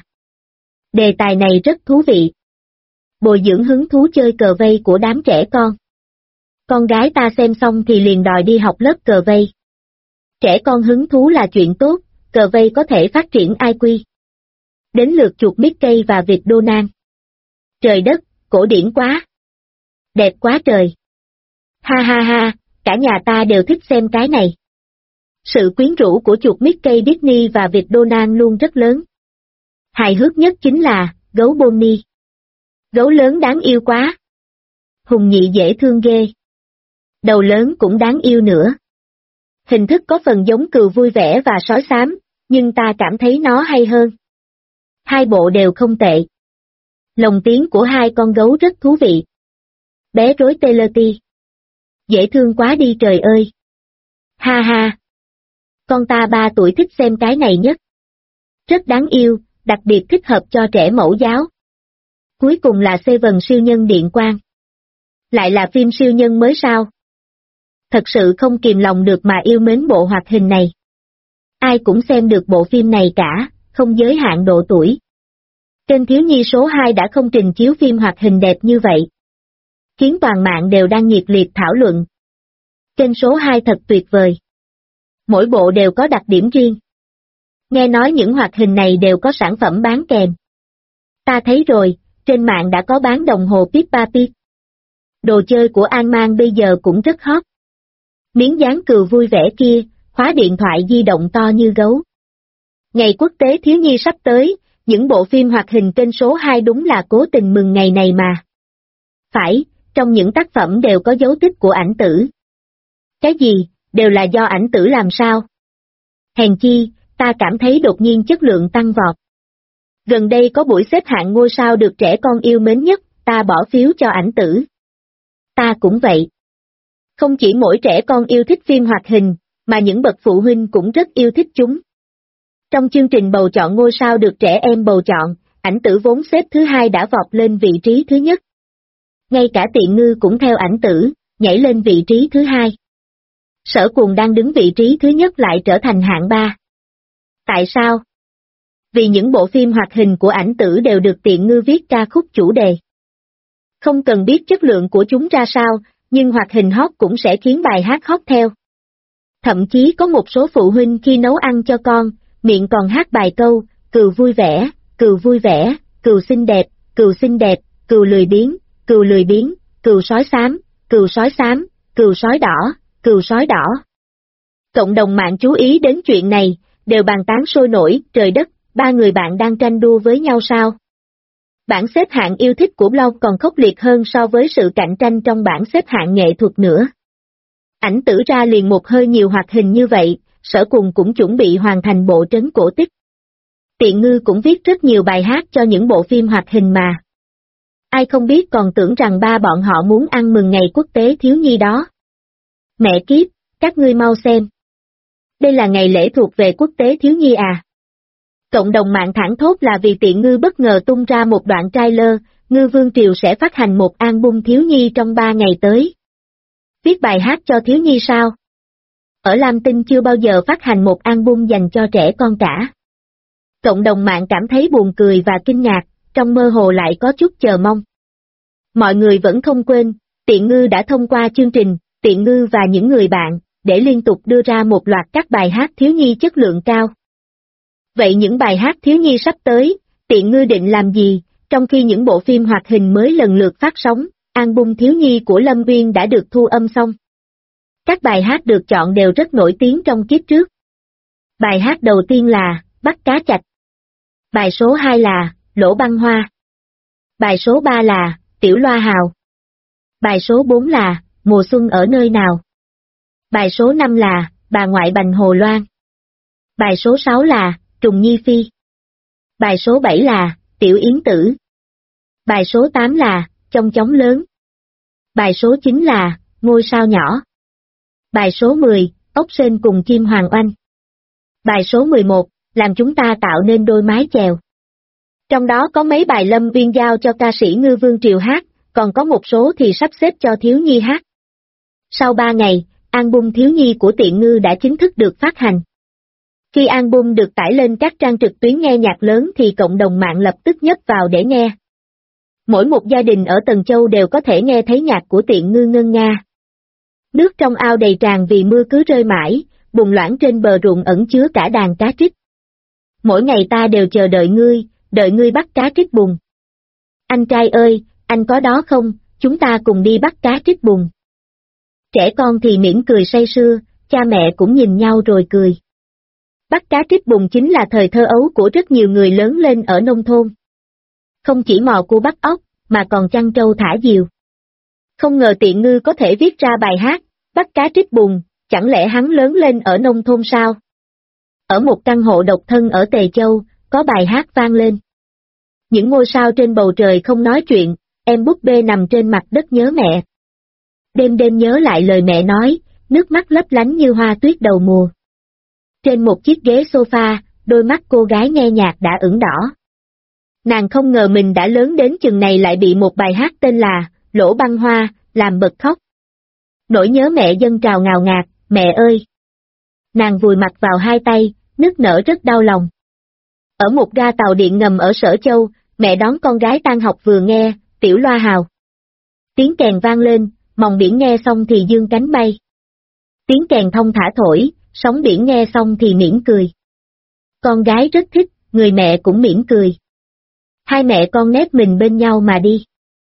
Đề tài này rất thú vị. Bồi dưỡng hứng thú chơi cờ vây của đám trẻ con. Con gái ta xem xong thì liền đòi đi học lớp cờ vây. Trẻ con hứng thú là chuyện tốt, cờ vây có thể phát triển IQ. Đến lượt chuột Mickey và vịt Donald. Trời đất, cổ điển quá. Đẹp quá trời. Ha ha ha, cả nhà ta đều thích xem cái này. Sự quyến rũ của chuột Mickey Disney và vịt Donald luôn rất lớn. Hài hước nhất chính là, gấu Bonnie. Gấu lớn đáng yêu quá. Hùng nhị dễ thương ghê. Đầu lớn cũng đáng yêu nữa. Hình thức có phần giống cừu vui vẻ và sói xám, nhưng ta cảm thấy nó hay hơn. Hai bộ đều không tệ. Lồng tiếng của hai con gấu rất thú vị. Bé rối Teletubby. Dễ thương quá đi trời ơi. Ha ha. Con ta 3 tuổi thích xem cái này nhất. Rất đáng yêu, đặc biệt thích hợp cho trẻ mẫu giáo. Cuối cùng là Seven siêu nhân điện quang. Lại là phim siêu nhân mới sao? Thật sự không kìm lòng được mà yêu mến bộ hoạt hình này. Ai cũng xem được bộ phim này cả, không giới hạn độ tuổi. Kênh thiếu nhi số 2 đã không trình chiếu phim hoạt hình đẹp như vậy. Khiến toàn mạng đều đang nhiệt liệt thảo luận. Kênh số 2 thật tuyệt vời. Mỗi bộ đều có đặc điểm riêng. Nghe nói những hoạt hình này đều có sản phẩm bán kèm. Ta thấy rồi, trên mạng đã có bán đồng hồ Peppa Pig. Đồ chơi của An-man bây giờ cũng rất hot. Miếng dán cừu vui vẻ kia, khóa điện thoại di động to như gấu. Ngày quốc tế thiếu nhi sắp tới, những bộ phim hoạt hình kênh số 2 đúng là cố tình mừng ngày này mà. Phải, trong những tác phẩm đều có dấu tích của ảnh tử. Cái gì, đều là do ảnh tử làm sao? Hèn chi, ta cảm thấy đột nhiên chất lượng tăng vọt. Gần đây có buổi xếp hạng ngôi sao được trẻ con yêu mến nhất, ta bỏ phiếu cho ảnh tử. Ta cũng vậy. Không chỉ mỗi trẻ con yêu thích phim hoạt hình, mà những bậc phụ huynh cũng rất yêu thích chúng. Trong chương trình bầu chọn ngôi sao được trẻ em bầu chọn, ảnh tử vốn xếp thứ hai đã vọt lên vị trí thứ nhất. Ngay cả Tiện Ngư cũng theo ảnh tử, nhảy lên vị trí thứ hai. Sở Cuồng đang đứng vị trí thứ nhất lại trở thành hạng ba. Tại sao? Vì những bộ phim hoạt hình của ảnh tử đều được Tiện Ngư viết ca khúc chủ đề. Không cần biết chất lượng của chúng ra sao, nhưng hoạt hình hot cũng sẽ khiến bài hát hot theo. Thậm chí có một số phụ huynh khi nấu ăn cho con, miệng còn hát bài câu, cừu vui vẻ, cừu vui vẻ, cừu xinh đẹp, cừu xinh đẹp, cừu lười biếng, cừu lười biếng, cừu sói xám, cừu sói xám, cừu sói đỏ, cừu sói đỏ. Cộng đồng mạng chú ý đến chuyện này, đều bàn tán sôi nổi, trời đất, ba người bạn đang tranh đua với nhau sao? Bảng xếp hạng yêu thích của blog còn khốc liệt hơn so với sự cạnh tranh trong bảng xếp hạng nghệ thuật nữa. Ảnh tử ra liền một hơi nhiều hoạt hình như vậy, Sở Cuồng cũng chuẩn bị hoàn thành bộ trấn cổ tích. Tiện Ngư cũng viết rất nhiều bài hát cho những bộ phim hoạt hình mà. Ai không biết còn tưởng rằng ba bọn họ muốn ăn mừng ngày quốc tế thiếu nhi đó. Mẹ kiếp, các ngươi mau xem. Đây là ngày lễ thuộc về quốc tế thiếu nhi à? Cộng đồng mạng thảng thốt là vì Tiện Ngư bất ngờ tung ra một đoạn trailer, Ngư Vương Triều sẽ phát hành một album thiếu nhi trong 3 ngày tới. Viết bài hát cho thiếu nhi sao? Ở Lam Tinh chưa bao giờ phát hành một album dành cho trẻ con cả. Cộng đồng mạng cảm thấy buồn cười và kinh ngạc, trong mơ hồ lại có chút chờ mong. Mọi người vẫn không quên, Tiện Ngư đã thông qua chương trình, Tiện Ngư và những người bạn, để liên tục đưa ra một loạt các bài hát thiếu nhi chất lượng cao. Vậy những bài hát thiếu nhi sắp tới, Tiện Ngư định làm gì, trong khi những bộ phim hoạt hình mới lần lượt phát sóng, album thiếu nhi của Lâm Uyên đã được thu âm xong. Các bài hát được chọn đều rất nổi tiếng trong kiếp trước. Bài hát đầu tiên là, Bắt Cá Chạch. Bài số 2 là, Lỗ Băng Hoa. Bài số 3 là, Tiểu Loa Hào. Bài số 4 là, Mùa Xuân ở nơi nào. Bài số 5 là, Bà Ngoại Bành Hồ Loan. Bài số 6 là, Trùng Nhi Phi. Bài số 7 là, Tiểu Yến Tử. Bài số 8 là, Chong Chóng Lớn. Bài số 9 là, Ngôi Sao Nhỏ. Bài số 10, Ốc Sên cùng Chim Hoàng Oanh. Bài số 11, Làm Chúng Ta Tạo Nên Đôi Mái Chèo. Trong đó có mấy bài Lâm Uyên giao cho ca sĩ Ngư Vương Triều hát, còn có một số thì sắp xếp cho thiếu nhi hát. Sau 3 ngày, album thiếu nhi của Tiện Ngư đã chính thức được phát hành. Khi album được tải lên các trang trực tuyến nghe nhạc lớn thì cộng đồng mạng lập tức nhấp vào để nghe. Mỗi một gia đình ở Tần Châu đều có thể nghe thấy nhạc của Tiện Ngư ngân nga. Nước trong ao đầy tràn vì mưa cứ rơi mãi, bùn loãng trên bờ ruộng ẩn chứa cả đàn cá trích. Mỗi ngày ta đều chờ đợi ngươi bắt cá trích bùn. Anh trai ơi, anh có đó không, chúng ta cùng đi bắt cá trích bùn. Trẻ con thì mỉm cười say sưa, cha mẹ cũng nhìn nhau rồi cười. Bắt cá trích bùn chính là thời thơ ấu của rất nhiều người lớn lên ở nông thôn. Không chỉ mò cua bắt ốc, mà còn chăn trâu thả diều. Không ngờ Tiện Ngư có thể viết ra bài hát, Bắt Cá Trích Bùn, chẳng lẽ hắn lớn lên ở nông thôn sao? Ở một căn hộ độc thân ở Tề Châu, có bài hát vang lên. Những ngôi sao trên bầu trời không nói chuyện, em búp bê nằm trên mặt đất nhớ mẹ. Đêm đêm nhớ lại lời mẹ nói, nước mắt lấp lánh như hoa tuyết đầu mùa. Trên một chiếc ghế sofa, đôi mắt cô gái nghe nhạc đã ửng đỏ. Nàng không ngờ mình đã lớn đến chừng này lại bị một bài hát tên là Lỗ Băng Hoa làm bật khóc. Nỗi nhớ mẹ dâng trào ngào ngạt, mẹ ơi! Nàng vùi mặt vào hai tay, nức nở rất đau lòng. Ở một ga tàu điện ngầm ở Sở Châu, mẹ đón con gái tan học vừa nghe, Tiểu Loa Hào. Tiếng kèn vang lên, mòng biển nghe xong thì dương cánh bay. Tiếng kèn thông thả thổi, sóng biển nghe xong thì mỉm cười. Con gái rất thích, người mẹ cũng mỉm cười. Hai mẹ con nép mình bên nhau mà đi.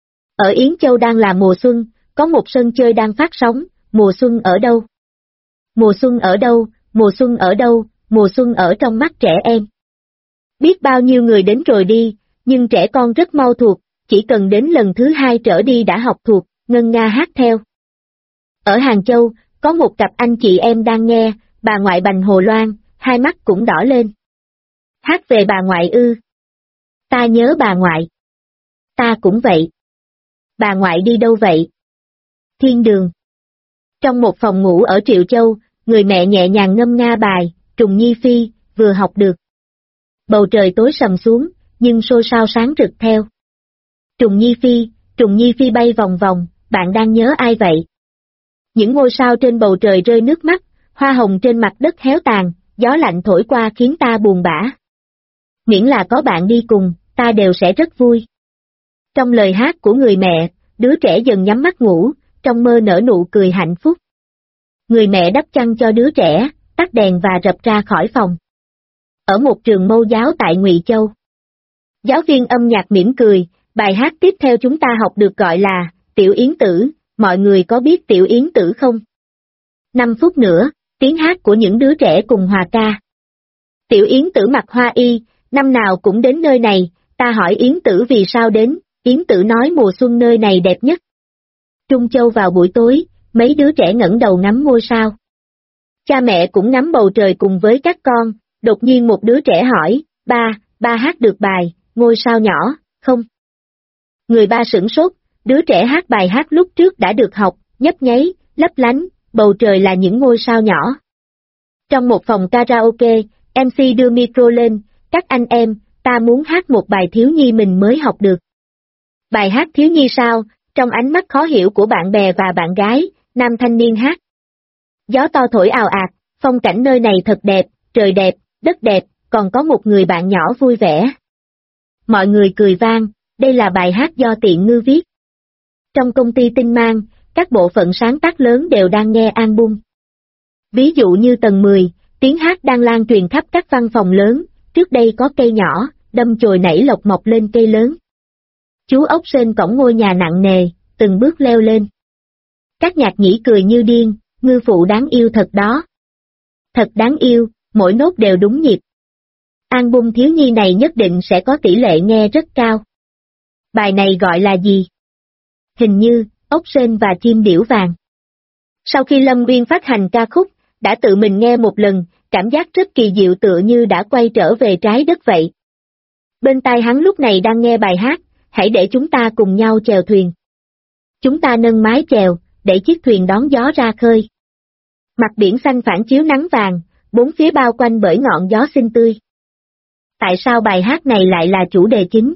Ở Yến Châu đang là mùa xuân, có một sân chơi đang phát sóng, mùa xuân ở đâu? Mùa xuân ở đâu, mùa xuân ở đâu, mùa xuân ở trong mắt trẻ em. Biết bao nhiêu người đến rồi đi, nhưng trẻ con rất mau thuộc, chỉ cần đến lần thứ 2 trở đi đã học thuộc, ngân nga hát theo. Ở Hàng Châu, có một cặp anh chị em đang nghe, bà ngoại bành hồ loan, hai mắt cũng đỏ lên. Hát về bà ngoại ư? Ta nhớ bà ngoại. Ta cũng vậy. Bà ngoại đi đâu vậy? Thiên đường. Trong một phòng ngủ ở Triệu Châu, người mẹ nhẹ nhàng ngâm nga bài, Trùng Nhi Phi, vừa học được. Bầu trời tối sầm xuống, nhưng xôi sao sáng rực theo. Trùng Nhi Phi bay vòng vòng, bạn đang nhớ ai vậy? Những ngôi sao trên bầu trời rơi nước mắt, hoa hồng trên mặt đất héo tàn, gió lạnh thổi qua khiến ta buồn bã. Miễn là có bạn đi cùng, ta đều sẽ rất vui. Trong lời hát của người mẹ, đứa trẻ dần nhắm mắt ngủ, trong mơ nở nụ cười hạnh phúc. Người mẹ đắp chăn cho đứa trẻ, tắt đèn và rập ra khỏi phòng. Ở một trường mẫu giáo tại Ngụy Châu. Giáo viên âm nhạc mỉm cười, bài hát tiếp theo chúng ta học được gọi là Tiểu Yến Tử, mọi người có biết Tiểu Yến Tử không? 5 phút nữa, tiếng hát của những đứa trẻ cùng hòa ca. Tiểu Yến Tử mặc hoa y, năm nào cũng đến nơi này, ta hỏi Yến Tử vì sao đến, Yến Tử nói mùa xuân nơi này đẹp nhất. Trung Châu vào buổi tối, mấy đứa trẻ ngẩng đầu ngắm ngôi sao. Cha mẹ cũng ngắm bầu trời cùng với các con, đột nhiên một đứa trẻ hỏi, ba hát được bài, ngôi sao nhỏ, không? Người ba sửng sốt, đứa trẻ hát bài hát lúc trước đã được học, nhấp nháy, lấp lánh, bầu trời là những ngôi sao nhỏ. Trong một phòng karaoke, MC đưa micro lên, các anh em, ta muốn hát một bài thiếu nhi mình mới học được. Bài hát thiếu nhi sao? Trong ánh mắt khó hiểu của bạn bè và bạn gái, nam thanh niên hát. Gió to thổi ào ạt, phong cảnh nơi này thật đẹp, trời đẹp, đất đẹp, còn có một người bạn nhỏ vui vẻ. Mọi người cười vang, đây là bài hát do Tiện Ngư viết. Trong công ty Tinh Mang, các bộ phận sáng tác lớn đều đang nghe album. Ví dụ như tầng 10, tiếng hát đang lan truyền khắp các văn phòng lớn, trước đây có cây nhỏ, đâm chồi nảy lộc mọc lên cây lớn. Chú ốc sên cổng ngôi nhà nặng nề, từng bước leo lên. Các nhạc nhĩ cười như điên, ngư phụ đáng yêu thật đó. Thật đáng yêu, mỗi nốt đều đúng nhịp. Album thiếu nhi này nhất định sẽ có tỷ lệ nghe rất cao. Bài này gọi là gì? Hình như, ốc sên và chim điểu vàng. Sau khi Lâm Nguyên phát hành ca khúc, đã tự mình nghe một lần, cảm giác rất kỳ diệu tựa như đã quay trở về trái đất vậy. Bên tai hắn lúc này đang nghe bài hát, hãy để chúng ta cùng nhau chèo thuyền. Chúng ta nâng mái chèo, để chiếc thuyền đón gió ra khơi. Mặt biển xanh phản chiếu nắng vàng, bốn phía bao quanh bởi ngọn gió xinh tươi. Tại sao bài hát này lại là chủ đề chính?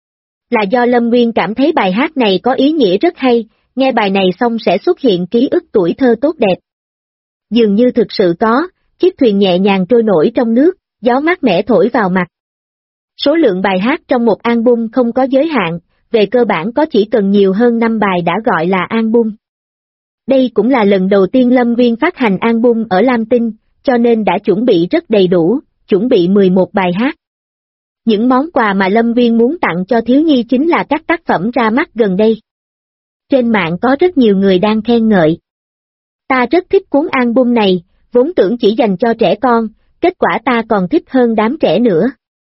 Là do Lâm Nguyên cảm thấy bài hát này có ý nghĩa rất hay, nghe bài này xong sẽ xuất hiện ký ức tuổi thơ tốt đẹp. Dường như thực sự có, chiếc thuyền nhẹ nhàng trôi nổi trong nước, gió mát mẻ thổi vào mặt. Số lượng bài hát trong một album không có giới hạn, về cơ bản có chỉ cần nhiều hơn 5 bài đã gọi là album. Đây cũng là lần đầu tiên Lâm Nguyên phát hành album ở Lam Tinh, cho nên đã chuẩn bị rất đầy đủ, chuẩn bị 11 bài hát. Những món quà mà Lâm Nguyên muốn tặng cho thiếu nhi chính là các tác phẩm ra mắt gần đây. Trên mạng có rất nhiều người đang khen ngợi. Ta rất thích cuốn album này, vốn tưởng chỉ dành cho trẻ con, kết quả ta còn thích hơn đám trẻ nữa.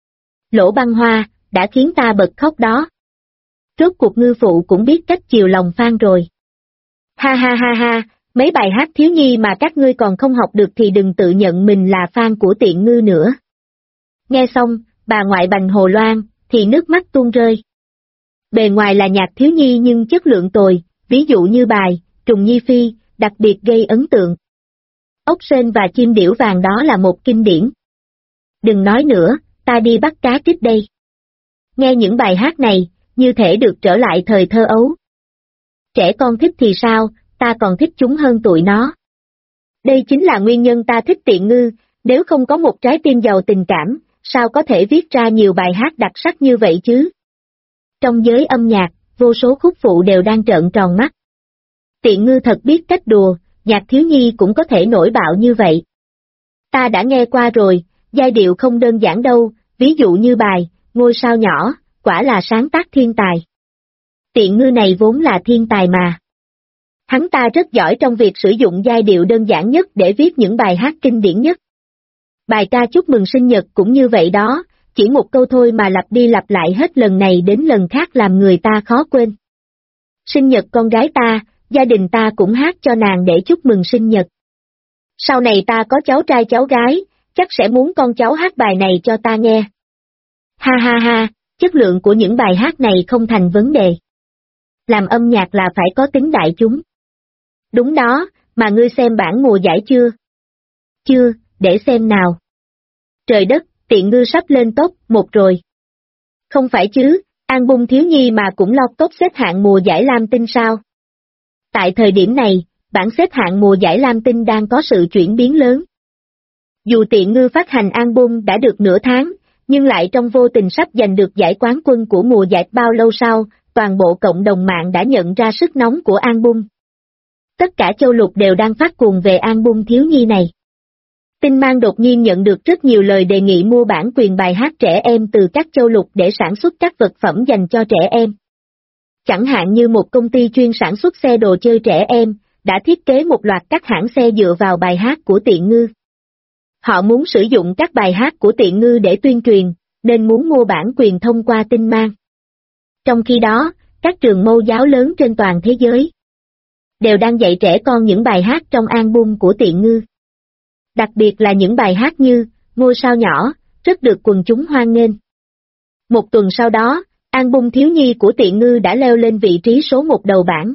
Lỗ Băng Hoa, đã khiến ta bật khóc đó. Rốt cuộc ngư phụ cũng biết cách chiều lòng fan rồi. Ha ha ha ha, mấy bài hát thiếu nhi mà các ngươi còn không học được thì đừng tự nhận mình là fan của Tiện Ngư nữa. Nghe xong, bà ngoại bành hồ loan, thì nước mắt tuôn rơi. Bề ngoài là nhạc thiếu nhi nhưng chất lượng tồi, ví dụ như bài, Trùng Nhi Phi, đặc biệt gây ấn tượng. Ốc sên và chim điểu vàng đó là một kinh điển. Đừng nói nữa, ta đi bắt cá trích đây. Nghe những bài hát này, như thể được trở lại thời thơ ấu. Trẻ con thích thì sao, ta còn thích chúng hơn tụi nó. Đây chính là nguyên nhân ta thích Tiện Ngư, nếu không có một trái tim giàu tình cảm, sao có thể viết ra nhiều bài hát đặc sắc như vậy chứ? Trong giới âm nhạc, vô số khúc phụ đều đang trợn tròn mắt. Tiện Ngư thật biết cách đùa, nhạc thiếu nhi cũng có thể nổi bạo như vậy. Ta đã nghe qua rồi, giai điệu không đơn giản đâu, ví dụ như bài, Ngôi sao nhỏ, quả là sáng tác thiên tài. Tiện Ngư này vốn là thiên tài mà. Hắn ta rất giỏi trong việc sử dụng giai điệu đơn giản nhất để viết những bài hát kinh điển nhất. Bài ca chúc mừng sinh nhật cũng như vậy đó, chỉ một câu thôi mà lặp đi lặp lại hết lần này đến lần khác làm người ta khó quên. Sinh nhật con gái ta, gia đình ta cũng hát cho nàng để chúc mừng sinh nhật. Sau này ta có cháu trai cháu gái, chắc sẽ muốn con cháu hát bài này cho ta nghe. Ha ha ha, chất lượng của những bài hát này không thành vấn đề. Làm âm nhạc là phải có tính đại chúng. Đúng đó, mà ngươi xem bản mùa giải chưa? Chưa, để xem nào. Trời đất, tiện ngư sắp lên top 1 rồi. Không phải chứ, album thiếu nhi mà cũng lọt top xếp hạng mùa giải Lam Tinh sao? Tại thời điểm này, bảng xếp hạng mùa giải Lam Tinh đang có sự chuyển biến lớn. Dù tiện ngư phát hành album đã được nửa tháng, nhưng lại trong vô tình sắp giành được giải quán quân của mùa giải bao lâu sau, toàn bộ cộng đồng mạng đã nhận ra sức nóng của album. Tất cả châu lục đều đang phát cuồng về album thiếu nhi này. Tinh Mang đột nhiên nhận được rất nhiều lời đề nghị mua bản quyền bài hát trẻ em từ các châu lục để sản xuất các vật phẩm dành cho trẻ em. Chẳng hạn như một công ty chuyên sản xuất xe đồ chơi trẻ em, đã thiết kế một loạt các hãng xe dựa vào bài hát của tiện ngư. Họ muốn sử dụng các bài hát của tiện ngư để tuyên truyền, nên muốn mua bản quyền thông qua Tinh Mang. Trong khi đó, các trường mẫu giáo lớn trên toàn thế giới đều đang dạy trẻ con những bài hát trong album của tiện ngư. Đặc biệt là những bài hát như Ngôi sao nhỏ, rất được quần chúng hoan nghênh. Một tuần sau đó, album thiếu nhi của tiện ngư đã leo lên vị trí số 1 đầu bảng.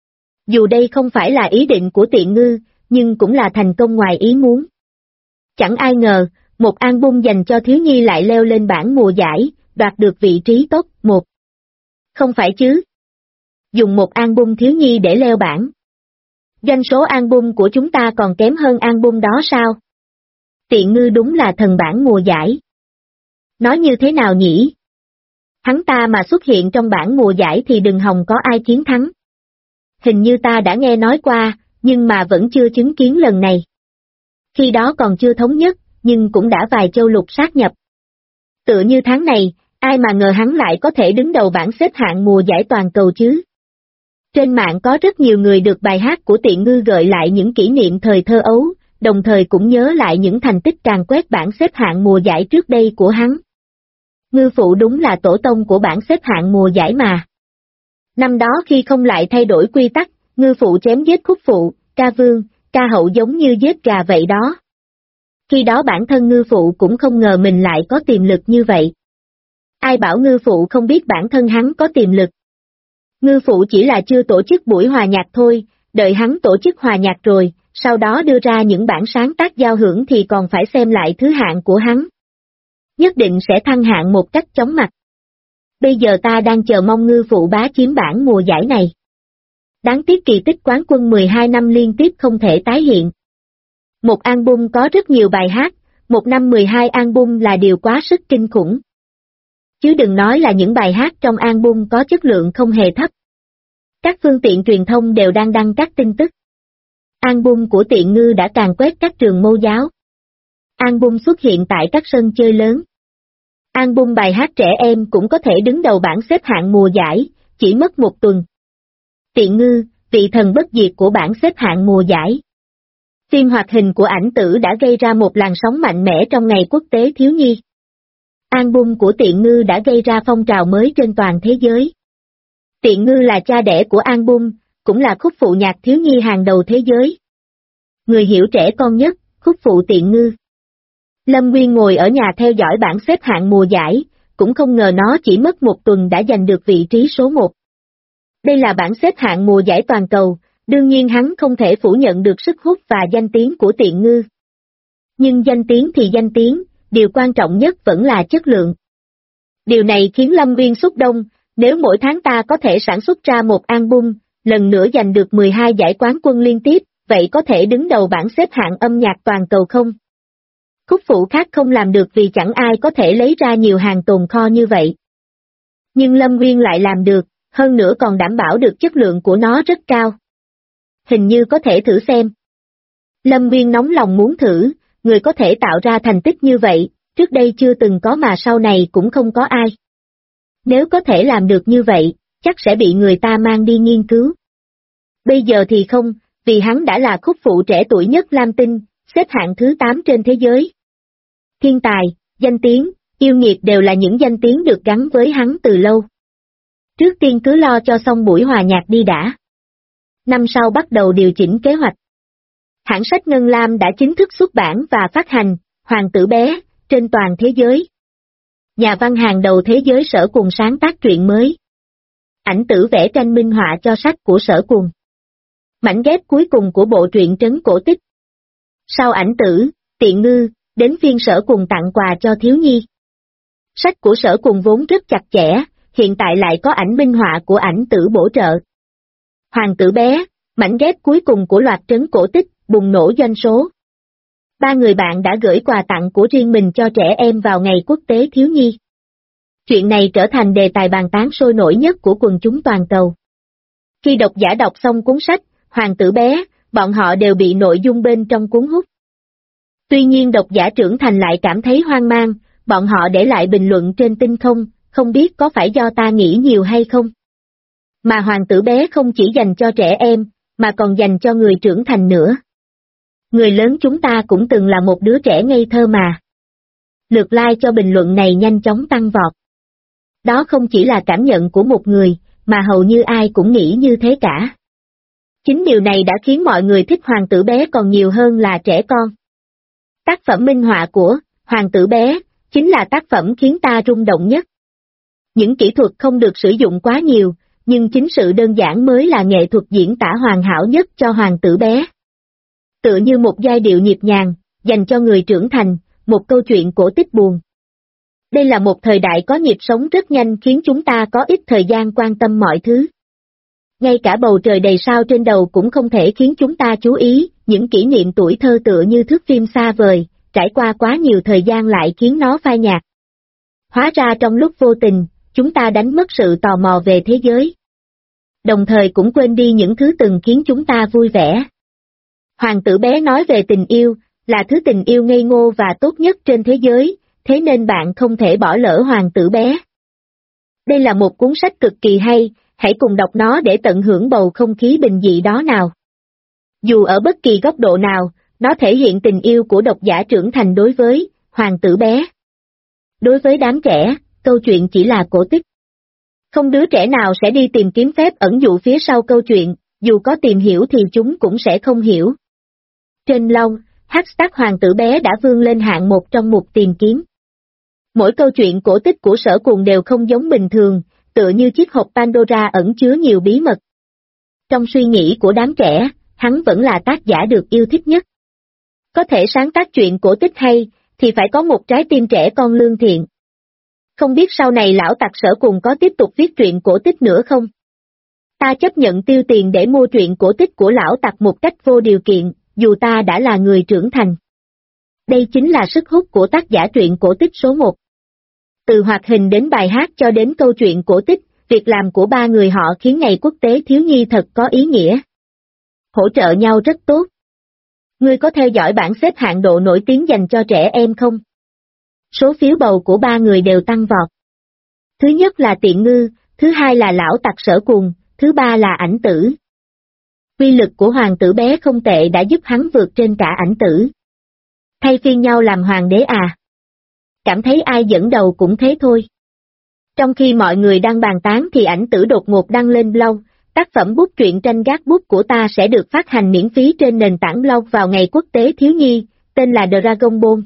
Dù đây không phải là ý định của tiện ngư, nhưng cũng là thành công ngoài ý muốn. Chẳng ai ngờ, một album dành cho thiếu nhi lại leo lên bảng mùa giải, đoạt được vị trí top 1. Không phải chứ? Dùng một album thiếu nhi để leo bảng. Doanh số album của chúng ta còn kém hơn album đó sao? Tiện ngư đúng là thần bảng mùa giải. Nói như thế nào nhỉ? Hắn ta mà xuất hiện trong bảng mùa giải thì đừng hòng có ai chiến thắng. Hình như ta đã nghe nói qua, nhưng mà vẫn chưa chứng kiến lần này. Khi đó còn chưa thống nhất, nhưng cũng đã vài châu lục sát nhập. Tựa như tháng này, ai mà ngờ hắn lại có thể đứng đầu bảng xếp hạng mùa giải toàn cầu chứ? Trên mạng có rất nhiều người được bài hát của tiện ngư gợi lại những kỷ niệm thời thơ ấu, đồng thời cũng nhớ lại những thành tích càn quét bảng xếp hạng mùa giải trước đây của hắn. Ngư phụ đúng là tổ tông của bảng xếp hạng mùa giải mà. Năm đó khi không lại thay đổi quy tắc, ngư phụ chém giết khúc phụ, ca vương, ca hậu giống như giết gà vậy đó. Khi đó bản thân ngư phụ cũng không ngờ mình lại có tiềm lực như vậy. Ai bảo ngư phụ không biết bản thân hắn có tiềm lực. Ngư phụ chỉ là chưa tổ chức buổi hòa nhạc thôi, đợi hắn tổ chức hòa nhạc rồi, sau đó đưa ra những bản sáng tác giao hưởng thì còn phải xem lại thứ hạng của hắn. Nhất định sẽ thăng hạng một cách chóng mặt. Bây giờ ta đang chờ mong ngư phụ bá chiếm bảng mùa giải này. Đáng tiếc kỳ tích quán quân 12 năm liên tiếp không thể tái hiện. Một album có rất nhiều bài hát, một năm 12 album là điều quá sức kinh khủng. Chứ đừng nói là những bài hát trong album có chất lượng không hề thấp. Các phương tiện truyền thông đều đang đăng các tin tức. Album của tiện ngư đã càn quét các trường mẫu giáo. Album xuất hiện tại các sân chơi lớn. Album bài hát trẻ em cũng có thể đứng đầu bảng xếp hạng mùa giải, chỉ mất một tuần. Tiện ngư, vị thần bất diệt của bảng xếp hạng mùa giải. Phim hoạt hình của ảnh tử đã gây ra một làn sóng mạnh mẽ trong ngày quốc tế thiếu nhi. Album của tiện ngư đã gây ra phong trào mới trên toàn thế giới. Tiện ngư là cha đẻ của album, cũng là khúc phụ nhạc thiếu nhi hàng đầu thế giới. Người hiểu trẻ con nhất, khúc phụ tiện ngư. Lâm Nguyên ngồi ở nhà theo dõi bảng xếp hạng mùa giải, cũng không ngờ nó chỉ mất một tuần đã giành được vị trí số 1. Đây là bảng xếp hạng mùa giải toàn cầu, đương nhiên hắn không thể phủ nhận được sức hút và danh tiếng của tiện ngư. Nhưng danh tiếng thì danh tiếng, điều quan trọng nhất vẫn là chất lượng. Điều này khiến Lâm Nguyên xúc động, nếu mỗi tháng ta có thể sản xuất ra một album, lần nữa giành được 12 giải quán quân liên tiếp, vậy có thể đứng đầu bảng xếp hạng âm nhạc toàn cầu không? Khúc phụ khác không làm được vì chẳng ai có thể lấy ra nhiều hàng tồn kho như vậy. Nhưng Lâm Nguyên lại làm được, hơn nữa còn đảm bảo được chất lượng của nó rất cao. Hình như có thể thử xem. Lâm Nguyên nóng lòng muốn thử, người có thể tạo ra thành tích như vậy, trước đây chưa từng có mà sau này cũng không có ai. Nếu có thể làm được như vậy, chắc sẽ bị người ta mang đi nghiên cứu. Bây giờ thì không, vì hắn đã là khúc phụ trẻ tuổi nhất Lam Tinh, xếp hạng thứ 8 trên thế giới. Thiên tài, danh tiếng, yêu nghiệt đều là những danh tiếng được gắn với hắn từ lâu. Trước tiên cứ lo cho xong buổi hòa nhạc đi đã. Năm sau bắt đầu điều chỉnh kế hoạch. Hãng sách Ngân Lam đã chính thức xuất bản và phát hành Hoàng tử bé trên toàn thế giới. Nhà văn hàng đầu thế giới Sở Cùng sáng tác truyện mới. Ảnh Tử vẽ tranh minh họa cho sách của Sở Cùng. Mảnh ghép cuối cùng của bộ truyện Trấn Cổ Tích. Sau Ảnh Tử, Tiện Ngư, đến phiên Sở Cùng tặng quà cho thiếu nhi. Sách của Sở Cùng vốn rất chặt chẽ, hiện tại lại có ảnh minh họa của Ảnh Tử bổ trợ. Hoàng tử bé, mảnh ghép cuối cùng của loạt Trấn Cổ Tích, bùng nổ doanh số. 3 người bạn đã gửi quà tặng của riêng mình cho trẻ em vào ngày quốc tế thiếu nhi. Chuyện này trở thành đề tài bàn tán sôi nổi nhất của quần chúng toàn cầu. Khi độc giả đọc xong cuốn sách, Hoàng tử bé, bọn họ đều bị nội dung bên trong cuốn hút. Tuy nhiên độc giả trưởng thành lại cảm thấy hoang mang, bọn họ để lại bình luận trên tin không biết có phải do ta nghĩ nhiều hay không. Mà Hoàng tử bé không chỉ dành cho trẻ em, mà còn dành cho người trưởng thành nữa. Người lớn chúng ta cũng từng là một đứa trẻ ngây thơ mà. Lượt like cho bình luận này nhanh chóng tăng vọt. Đó không chỉ là cảm nhận của một người, mà hầu như ai cũng nghĩ như thế cả. Chính điều này đã khiến mọi người thích Hoàng tử bé còn nhiều hơn là trẻ con. Tác phẩm minh họa của Hoàng tử bé chính là tác phẩm khiến ta rung động nhất. Những kỹ thuật không được sử dụng quá nhiều, nhưng chính sự đơn giản mới là nghệ thuật diễn tả hoàn hảo nhất cho Hoàng tử bé. Tựa như một giai điệu nhịp nhàng, dành cho người trưởng thành, một câu chuyện cổ tích buồn. Đây là một thời đại có nhịp sống rất nhanh khiến chúng ta có ít thời gian quan tâm mọi thứ. Ngay cả bầu trời đầy sao trên đầu cũng không thể khiến chúng ta chú ý, những kỷ niệm tuổi thơ tựa như thước phim xa vời, trải qua quá nhiều thời gian lại khiến nó phai nhạt. Hóa ra trong lúc vô tình, chúng ta đánh mất sự tò mò về thế giới. Đồng thời cũng quên đi những thứ từng khiến chúng ta vui vẻ. Hoàng tử bé nói về tình yêu, là thứ tình yêu ngây ngô và tốt nhất trên thế giới, thế nên bạn không thể bỏ lỡ Hoàng tử bé. Đây là một cuốn sách cực kỳ hay, hãy cùng đọc nó để tận hưởng bầu không khí bình dị đó nào. Dù ở bất kỳ góc độ nào, nó thể hiện tình yêu của độc giả trưởng thành đối với Hoàng tử bé. Đối với đám trẻ, câu chuyện chỉ là cổ tích. Không đứa trẻ nào sẽ đi tìm kiếm phép ẩn dụ phía sau câu chuyện, dù có tìm hiểu thì chúng cũng sẽ không hiểu. Trên Long, hashtag Hoàng tử bé đã vươn lên hạng 1 trong mục tìm kiếm. Mỗi câu chuyện cổ tích của Sở Cùng đều không giống bình thường, tựa như chiếc hộp Pandora ẩn chứa nhiều bí mật. Trong suy nghĩ của đám trẻ, hắn vẫn là tác giả được yêu thích nhất. Có thể sáng tác chuyện cổ tích hay, thì phải có một trái tim trẻ con lương thiện. Không biết sau này lão tặc Sở Cùng có tiếp tục viết truyện cổ tích nữa không? Ta chấp nhận tiêu tiền để mua truyện cổ tích của lão tặc một cách vô điều kiện, dù ta đã là người trưởng thành. Đây chính là sức hút của tác giả truyện cổ tích số 1. Từ hoạt hình đến bài hát cho đến câu chuyện cổ tích, việc làm của 3 người họ khiến ngày quốc tế thiếu nhi thật có ý nghĩa. Hỗ trợ nhau rất tốt. Ngươi có theo dõi bảng xếp hạng độ nổi tiếng dành cho trẻ em không? Số phiếu bầu của 3 người đều tăng vọt. Thứ nhất là Tiện Ngư, thứ hai là lão tặc Sở Cùng, thứ ba là Ảnh Tử. Quy lực của Hoàng tử bé không tệ đã giúp hắn vượt trên cả Ảnh Tử. Thay phiên nhau làm hoàng đế à? Cảm thấy ai dẫn đầu cũng thế thôi. Trong khi mọi người đang bàn tán thì Ảnh Tử đột ngột đăng lên blog, tác phẩm bút truyện tranh gác bút của ta sẽ được phát hành miễn phí trên nền tảng blog vào ngày quốc tế thiếu nhi, tên là Dragon Ball.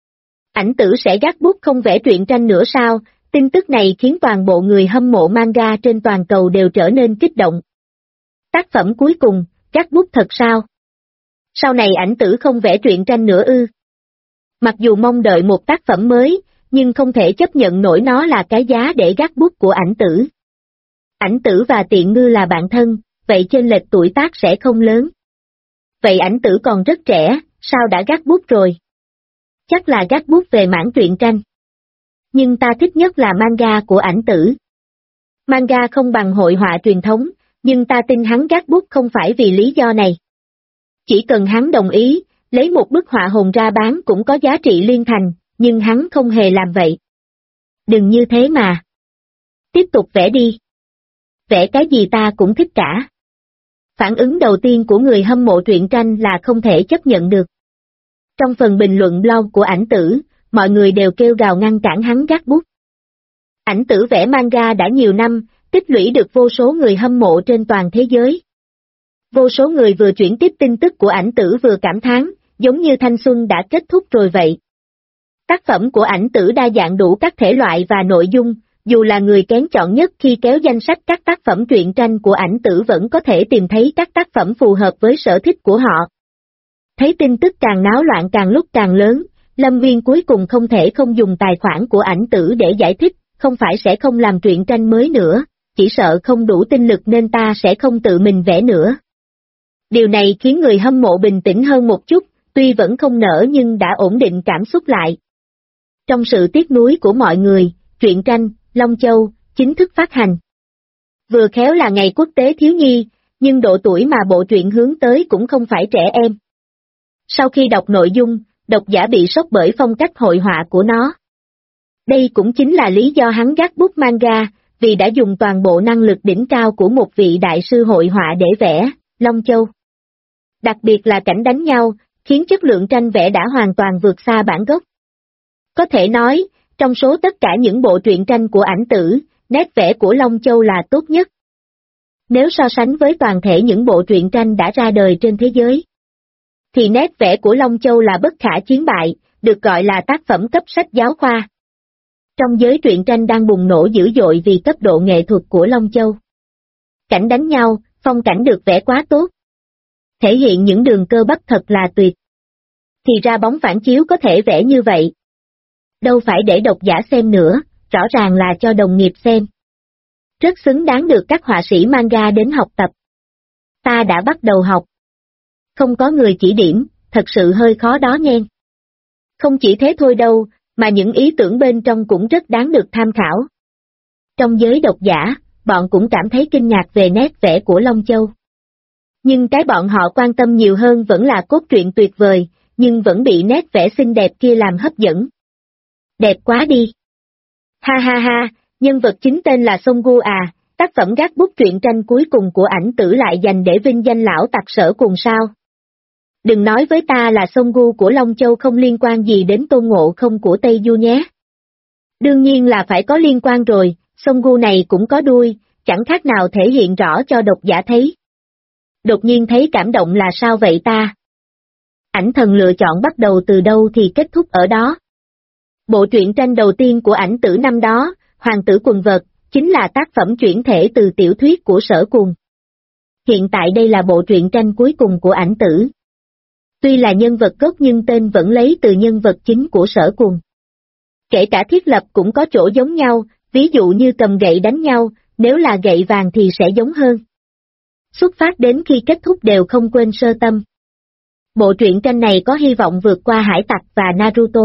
Ảnh Tử sẽ gác bút không vẽ truyện tranh nữa sao? Tin tức này khiến toàn bộ người hâm mộ manga trên toàn cầu đều trở nên kích động. Tác phẩm cuối cùng, gác bút thật sao? Sau này Ảnh Tử không vẽ truyện tranh nữa ư? Mặc dù mong đợi một tác phẩm mới, nhưng không thể chấp nhận nổi nó là cái giá để gác bút của Ảnh Tử. Ảnh Tử và Tiện Ngư là bạn thân, vậy chênh lệch tuổi tác sẽ không lớn. Vậy Ảnh Tử còn rất trẻ, sao đã gác bút rồi? Chắc là gác bút về mảng truyện tranh. Nhưng ta thích nhất là manga của Ảnh Tử. Manga không bằng hội họa truyền thống, nhưng ta tin hắn gác bút không phải vì lý do này. Chỉ cần hắn đồng ý, lấy một bức họa hồn ra bán cũng có giá trị liên thành, nhưng hắn không hề làm vậy. Đừng như thế mà. Tiếp tục vẽ đi. Vẽ cái gì ta cũng thích cả. Phản ứng đầu tiên của người hâm mộ truyện tranh là không thể chấp nhận được. Trong phần bình luận blog của Ảnh Tử, mọi người đều kêu gào ngăn cản hắn gác bút. Ảnh Tử vẽ manga đã nhiều năm, tích lũy được vô số người hâm mộ trên toàn thế giới. Vô số người vừa chuyển tiếp tin tức của ảnh tử vừa cảm thán, giống như thanh xuân đã kết thúc rồi vậy. Tác phẩm của ảnh tử đa dạng đủ các thể loại và nội dung, dù là người kén chọn nhất khi kéo danh sách các tác phẩm truyện tranh của ảnh tử vẫn có thể tìm thấy các tác phẩm phù hợp với sở thích của họ. Thấy tin tức càng náo loạn càng lúc càng lớn, Lâm Viên cuối cùng không thể không dùng tài khoản của ảnh tử để giải thích, không phải sẽ không làm truyện tranh mới nữa, chỉ sợ không đủ tinh lực nên ta sẽ không tự mình vẽ nữa. Điều này khiến người hâm mộ bình tĩnh hơn một chút, tuy vẫn không nở nhưng đã ổn định cảm xúc lại. Trong sự tiếc nuối của mọi người, truyện tranh Long Châu chính thức phát hành. Vừa khéo là ngày quốc tế thiếu nhi, nhưng độ tuổi mà bộ truyện hướng tới cũng không phải trẻ em. Sau khi đọc nội dung, độc giả bị sốc bởi phong cách hội họa của nó. Đây cũng chính là lý do hắn gác bút manga, vì đã dùng toàn bộ năng lực đỉnh cao của một vị đại sư hội họa để vẽ Long Châu. Đặc biệt là cảnh đánh nhau, khiến chất lượng tranh vẽ đã hoàn toàn vượt xa bản gốc. Có thể nói, trong số tất cả những bộ truyện tranh của ảnh tử, nét vẽ của Long Châu là tốt nhất. Nếu so sánh với toàn thể những bộ truyện tranh đã ra đời trên thế giới, thì nét vẽ của Long Châu là bất khả chiến bại, được gọi là tác phẩm cấp sách giáo khoa. Trong giới truyện tranh đang bùng nổ dữ dội vì cấp độ nghệ thuật của Long Châu. Cảnh đánh nhau, phong cảnh được vẽ quá tốt. Thể hiện những đường cơ bắp thật là tuyệt. Thì ra bóng phản chiếu có thể vẽ như vậy. Đâu phải để độc giả xem nữa, rõ ràng là cho đồng nghiệp xem. Rất xứng đáng được các họa sĩ manga đến học tập. Ta đã bắt đầu học. Không có người chỉ điểm, thật sự hơi khó đó nghe. Không chỉ thế thôi đâu, mà những ý tưởng bên trong cũng rất đáng được tham khảo. Trong giới độc giả, bọn cũng cảm thấy kinh ngạc về nét vẽ của Long Châu. Nhưng cái bọn họ quan tâm nhiều hơn vẫn là cốt truyện tuyệt vời, nhưng vẫn bị nét vẽ xinh đẹp kia làm hấp dẫn. Đẹp quá đi! Ha ha ha, nhân vật chính tên là Song Gu à, tác phẩm gác bút truyện tranh cuối cùng của ảnh tử lại dành để vinh danh lão tặc Sở Cùng sao? Đừng nói với ta là Song Gu của Long Châu không liên quan gì đến Tôn Ngộ Không của Tây Du nhé. Đương nhiên là phải có liên quan rồi, Song Gu này cũng có đuôi, chẳng khác nào thể hiện rõ cho độc giả thấy. Đột nhiên thấy cảm động là sao vậy ta? Ảnh thần lựa chọn bắt đầu từ đâu thì kết thúc ở đó. Bộ truyện tranh đầu tiên của ảnh tử năm đó, Hoàng tử quần vợt, chính là tác phẩm chuyển thể từ tiểu thuyết của Sở Cùng. Hiện tại đây là bộ truyện tranh cuối cùng của ảnh tử. Tuy là nhân vật gốc nhưng tên vẫn lấy từ nhân vật chính của Sở Cùng. Kể cả thiết lập cũng có chỗ giống nhau, ví dụ như cầm gậy đánh nhau, nếu là gậy vàng thì sẽ giống hơn. Xuất phát đến khi kết thúc đều không quên sơ tâm. Bộ truyện tranh này có hy vọng vượt qua Hải Tặc và Naruto.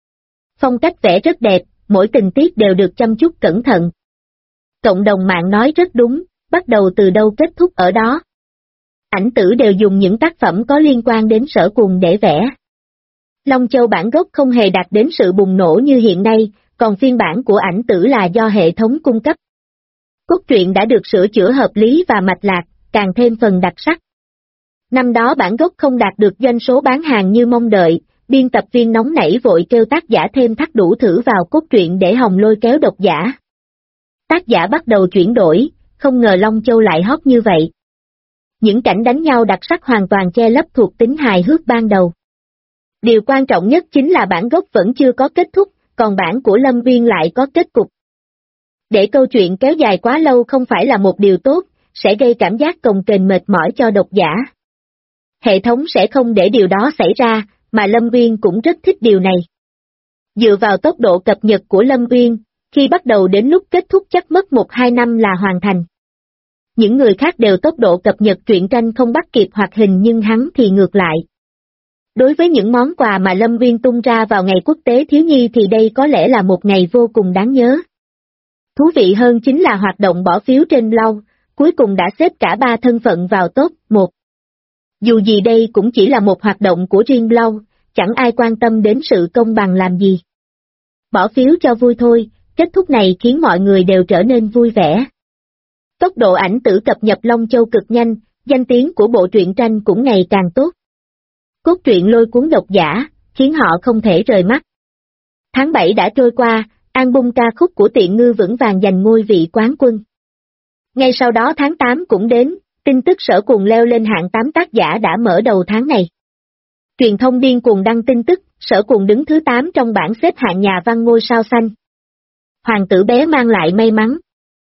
Phong cách vẽ rất đẹp, mỗi tình tiết đều được chăm chút cẩn thận. Cộng đồng mạng nói rất đúng, bắt đầu từ đâu kết thúc ở đó. Ảnh tử đều dùng những tác phẩm có liên quan đến Sở Cùng để vẽ. Long Châu bản gốc không hề đạt đến sự bùng nổ như hiện nay, còn phiên bản của ảnh tử là do hệ thống cung cấp. Cốt truyện đã được sửa chữa hợp lý và mạch lạc, càng thêm phần đặc sắc. Năm đó bản gốc không đạt được doanh số bán hàng như mong đợi, biên tập viên nóng nảy vội kêu tác giả thêm thắt đủ thử vào cốt truyện để hòng lôi kéo độc giả. Tác giả bắt đầu chuyển đổi, không ngờ Long Châu lại hot như vậy. Những cảnh đánh nhau đặc sắc hoàn toàn che lấp thuộc tính hài hước ban đầu. Điều quan trọng nhất chính là bản gốc vẫn chưa có kết thúc, còn bản của Lâm Viên lại có kết cục. Để câu chuyện kéo dài quá lâu không phải là một điều tốt, sẽ gây cảm giác cồng kềnh mệt mỏi cho độc giả. Hệ thống sẽ không để điều đó xảy ra, mà Lâm Viên cũng rất thích điều này. Dựa vào tốc độ cập nhật của Lâm Viên, khi bắt đầu đến lúc kết thúc chắc mất 1-2 năm là hoàn thành. Những người khác đều tốc độ cập nhật truyện tranh không bắt kịp hoạt hình nhưng hắn thì ngược lại. Đối với những món quà mà Lâm Viên tung ra vào ngày quốc tế thiếu nhi thì đây có lẽ là một ngày vô cùng đáng nhớ. Thú vị hơn chính là hoạt động bỏ phiếu trên blog, cuối cùng đã xếp cả 3 thân phận vào top 1. Dù gì đây cũng chỉ là một hoạt động của riêng blog, chẳng ai quan tâm đến sự công bằng làm gì. Bỏ phiếu cho vui thôi, kết thúc này khiến mọi người đều trở nên vui vẻ. Tốc độ ảnh tử cập nhật Long Châu cực nhanh, danh tiếng của bộ truyện tranh cũng ngày càng tốt. Cốt truyện lôi cuốn độc giả, khiến họ không thể rời mắt. Tháng 7 đã trôi qua, album ca khúc của Tiện Ngư vững vàng giành ngôi vị quán quân. Ngay sau đó tháng 8 cũng đến, tin tức Sở Cuồng leo lên hạng 8 tác giả đã mở đầu tháng này. Truyền thông điên cuồng đăng tin tức, Sở Cuồng đứng thứ 8 trong bảng xếp hạng nhà văn ngôi sao xanh. Hoàng tử bé mang lại may mắn.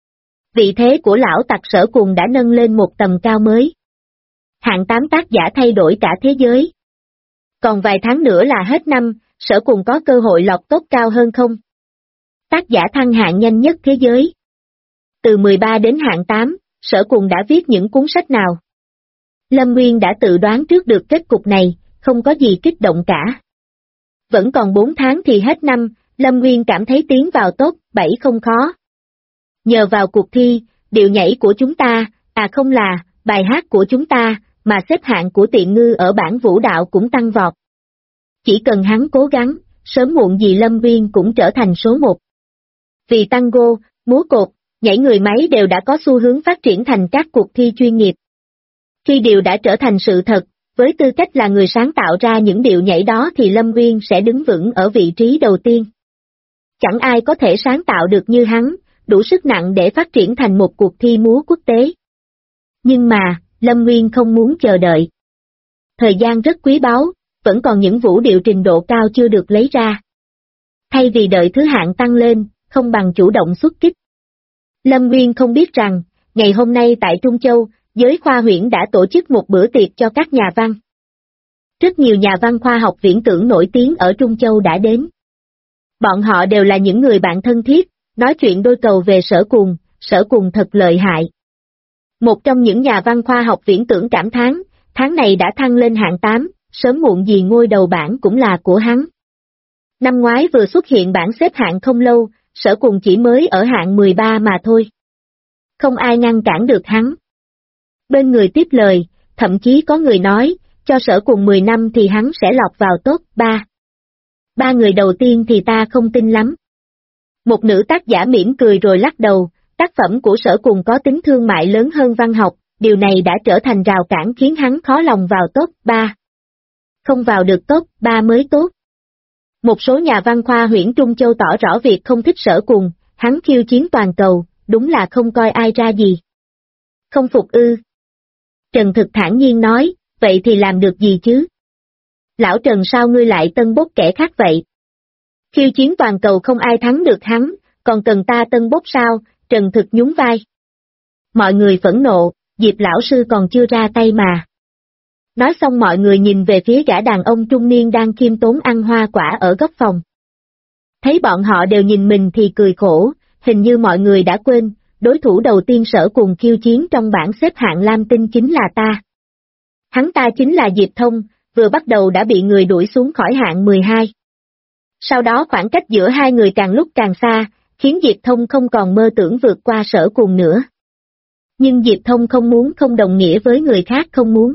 Vị thế của lão tặc Sở Cuồng đã nâng lên một tầm cao mới. Hạng 8 tác giả thay đổi cả thế giới. Còn vài tháng nữa là hết năm, Sở Cuồng có cơ hội lọt top cao hơn không? Tác giả thăng hạng nhanh nhất thế giới. Từ 13 đến hạng 8, Sở Cuồng đã viết những cuốn sách nào? Lâm Nguyên đã tự đoán trước được kết cục này, không có gì kích động cả. Vẫn còn 4 tháng thì hết năm, Lâm Nguyên cảm thấy tiến vào top 7 không khó. Nhờ vào cuộc thi, điệu nhảy của chúng ta, không là, bài hát của chúng ta, mà xếp hạng của Tiện Ngư ở bảng vũ đạo cũng tăng vọt. Chỉ cần hắn cố gắng, sớm muộn gì Lâm Nguyên cũng trở thành số 1. Vì tango, múa cột, nhảy người máy đều đã có xu hướng phát triển thành các cuộc thi chuyên nghiệp. Khi điều đã trở thành sự thật, với tư cách là người sáng tạo ra những điệu nhảy đó thì Lâm Nguyên sẽ đứng vững ở vị trí đầu tiên. Chẳng ai có thể sáng tạo được như hắn, đủ sức nặng để phát triển thành một cuộc thi múa quốc tế. Nhưng mà, Lâm Nguyên không muốn chờ đợi. Thời gian rất quý báu, vẫn còn những vũ điệu trình độ cao chưa được lấy ra. Thay vì đợi thứ hạng tăng lên, không bằng chủ động xuất kích. Lâm Nguyên không biết rằng, ngày hôm nay tại Trung Châu, giới khoa huyễn đã tổ chức một bữa tiệc cho các nhà văn. Rất nhiều nhà văn khoa học viễn tưởng nổi tiếng ở Trung Châu đã đến. Bọn họ đều là những người bạn thân thiết, nói chuyện đôi cầu về Sở Cuồng thật lợi hại. Một trong những nhà văn khoa học viễn tưởng cảm thán, tháng này đã thăng lên hạng 8, sớm muộn gì ngôi đầu bảng cũng là của hắn. Năm ngoái vừa xuất hiện bảng xếp hạng không lâu, Sở Cuồng chỉ mới ở hạng 13 mà thôi. Không ai ngăn cản được hắn. Bên người tiếp lời, thậm chí có người nói, cho Sở Cuồng 10 năm thì hắn sẽ lọt vào top 3. 3 người đầu tiên thì ta không tin lắm. Một nữ tác giả mỉm cười rồi lắc đầu, tác phẩm của Sở Cuồng có tính thương mại lớn hơn văn học, điều này đã trở thành rào cản khiến hắn khó lòng vào top 3. Không vào được top 3 mới tốt. Một số nhà văn khoa huyễn Trung Châu tỏ rõ việc không thích Sở Cuồng, hắn khiêu chiến toàn cầu, đúng là không coi ai ra gì. Không phục ư? Trần Thực thản nhiên nói, vậy thì làm được gì chứ? Lão Trần sao ngươi lại tân bốc kẻ khác vậy? Khiêu chiến toàn cầu không ai thắng được hắn, còn cần ta tân bốc sao? Trần Thực nhún vai. Mọi người phẫn nộ, Diệp lão sư còn chưa ra tay mà. Nói xong mọi người nhìn về phía gã đàn ông trung niên đang khiêm tốn ăn hoa quả ở góc phòng. Thấy bọn họ đều nhìn mình thì cười khổ, hình như mọi người đã quên, đối thủ đầu tiên Sở Cuồng khiêu chiến trong bảng xếp hạng lam tinh chính là ta. Hắn ta chính là Diệp Thông, vừa bắt đầu đã bị người đuổi xuống khỏi hạng 12. Sau đó khoảng cách giữa hai người càng lúc càng xa, khiến Diệp Thông không còn mơ tưởng vượt qua Sở Cuồng nữa. Nhưng Diệp Thông không muốn không đồng nghĩa với người khác không muốn.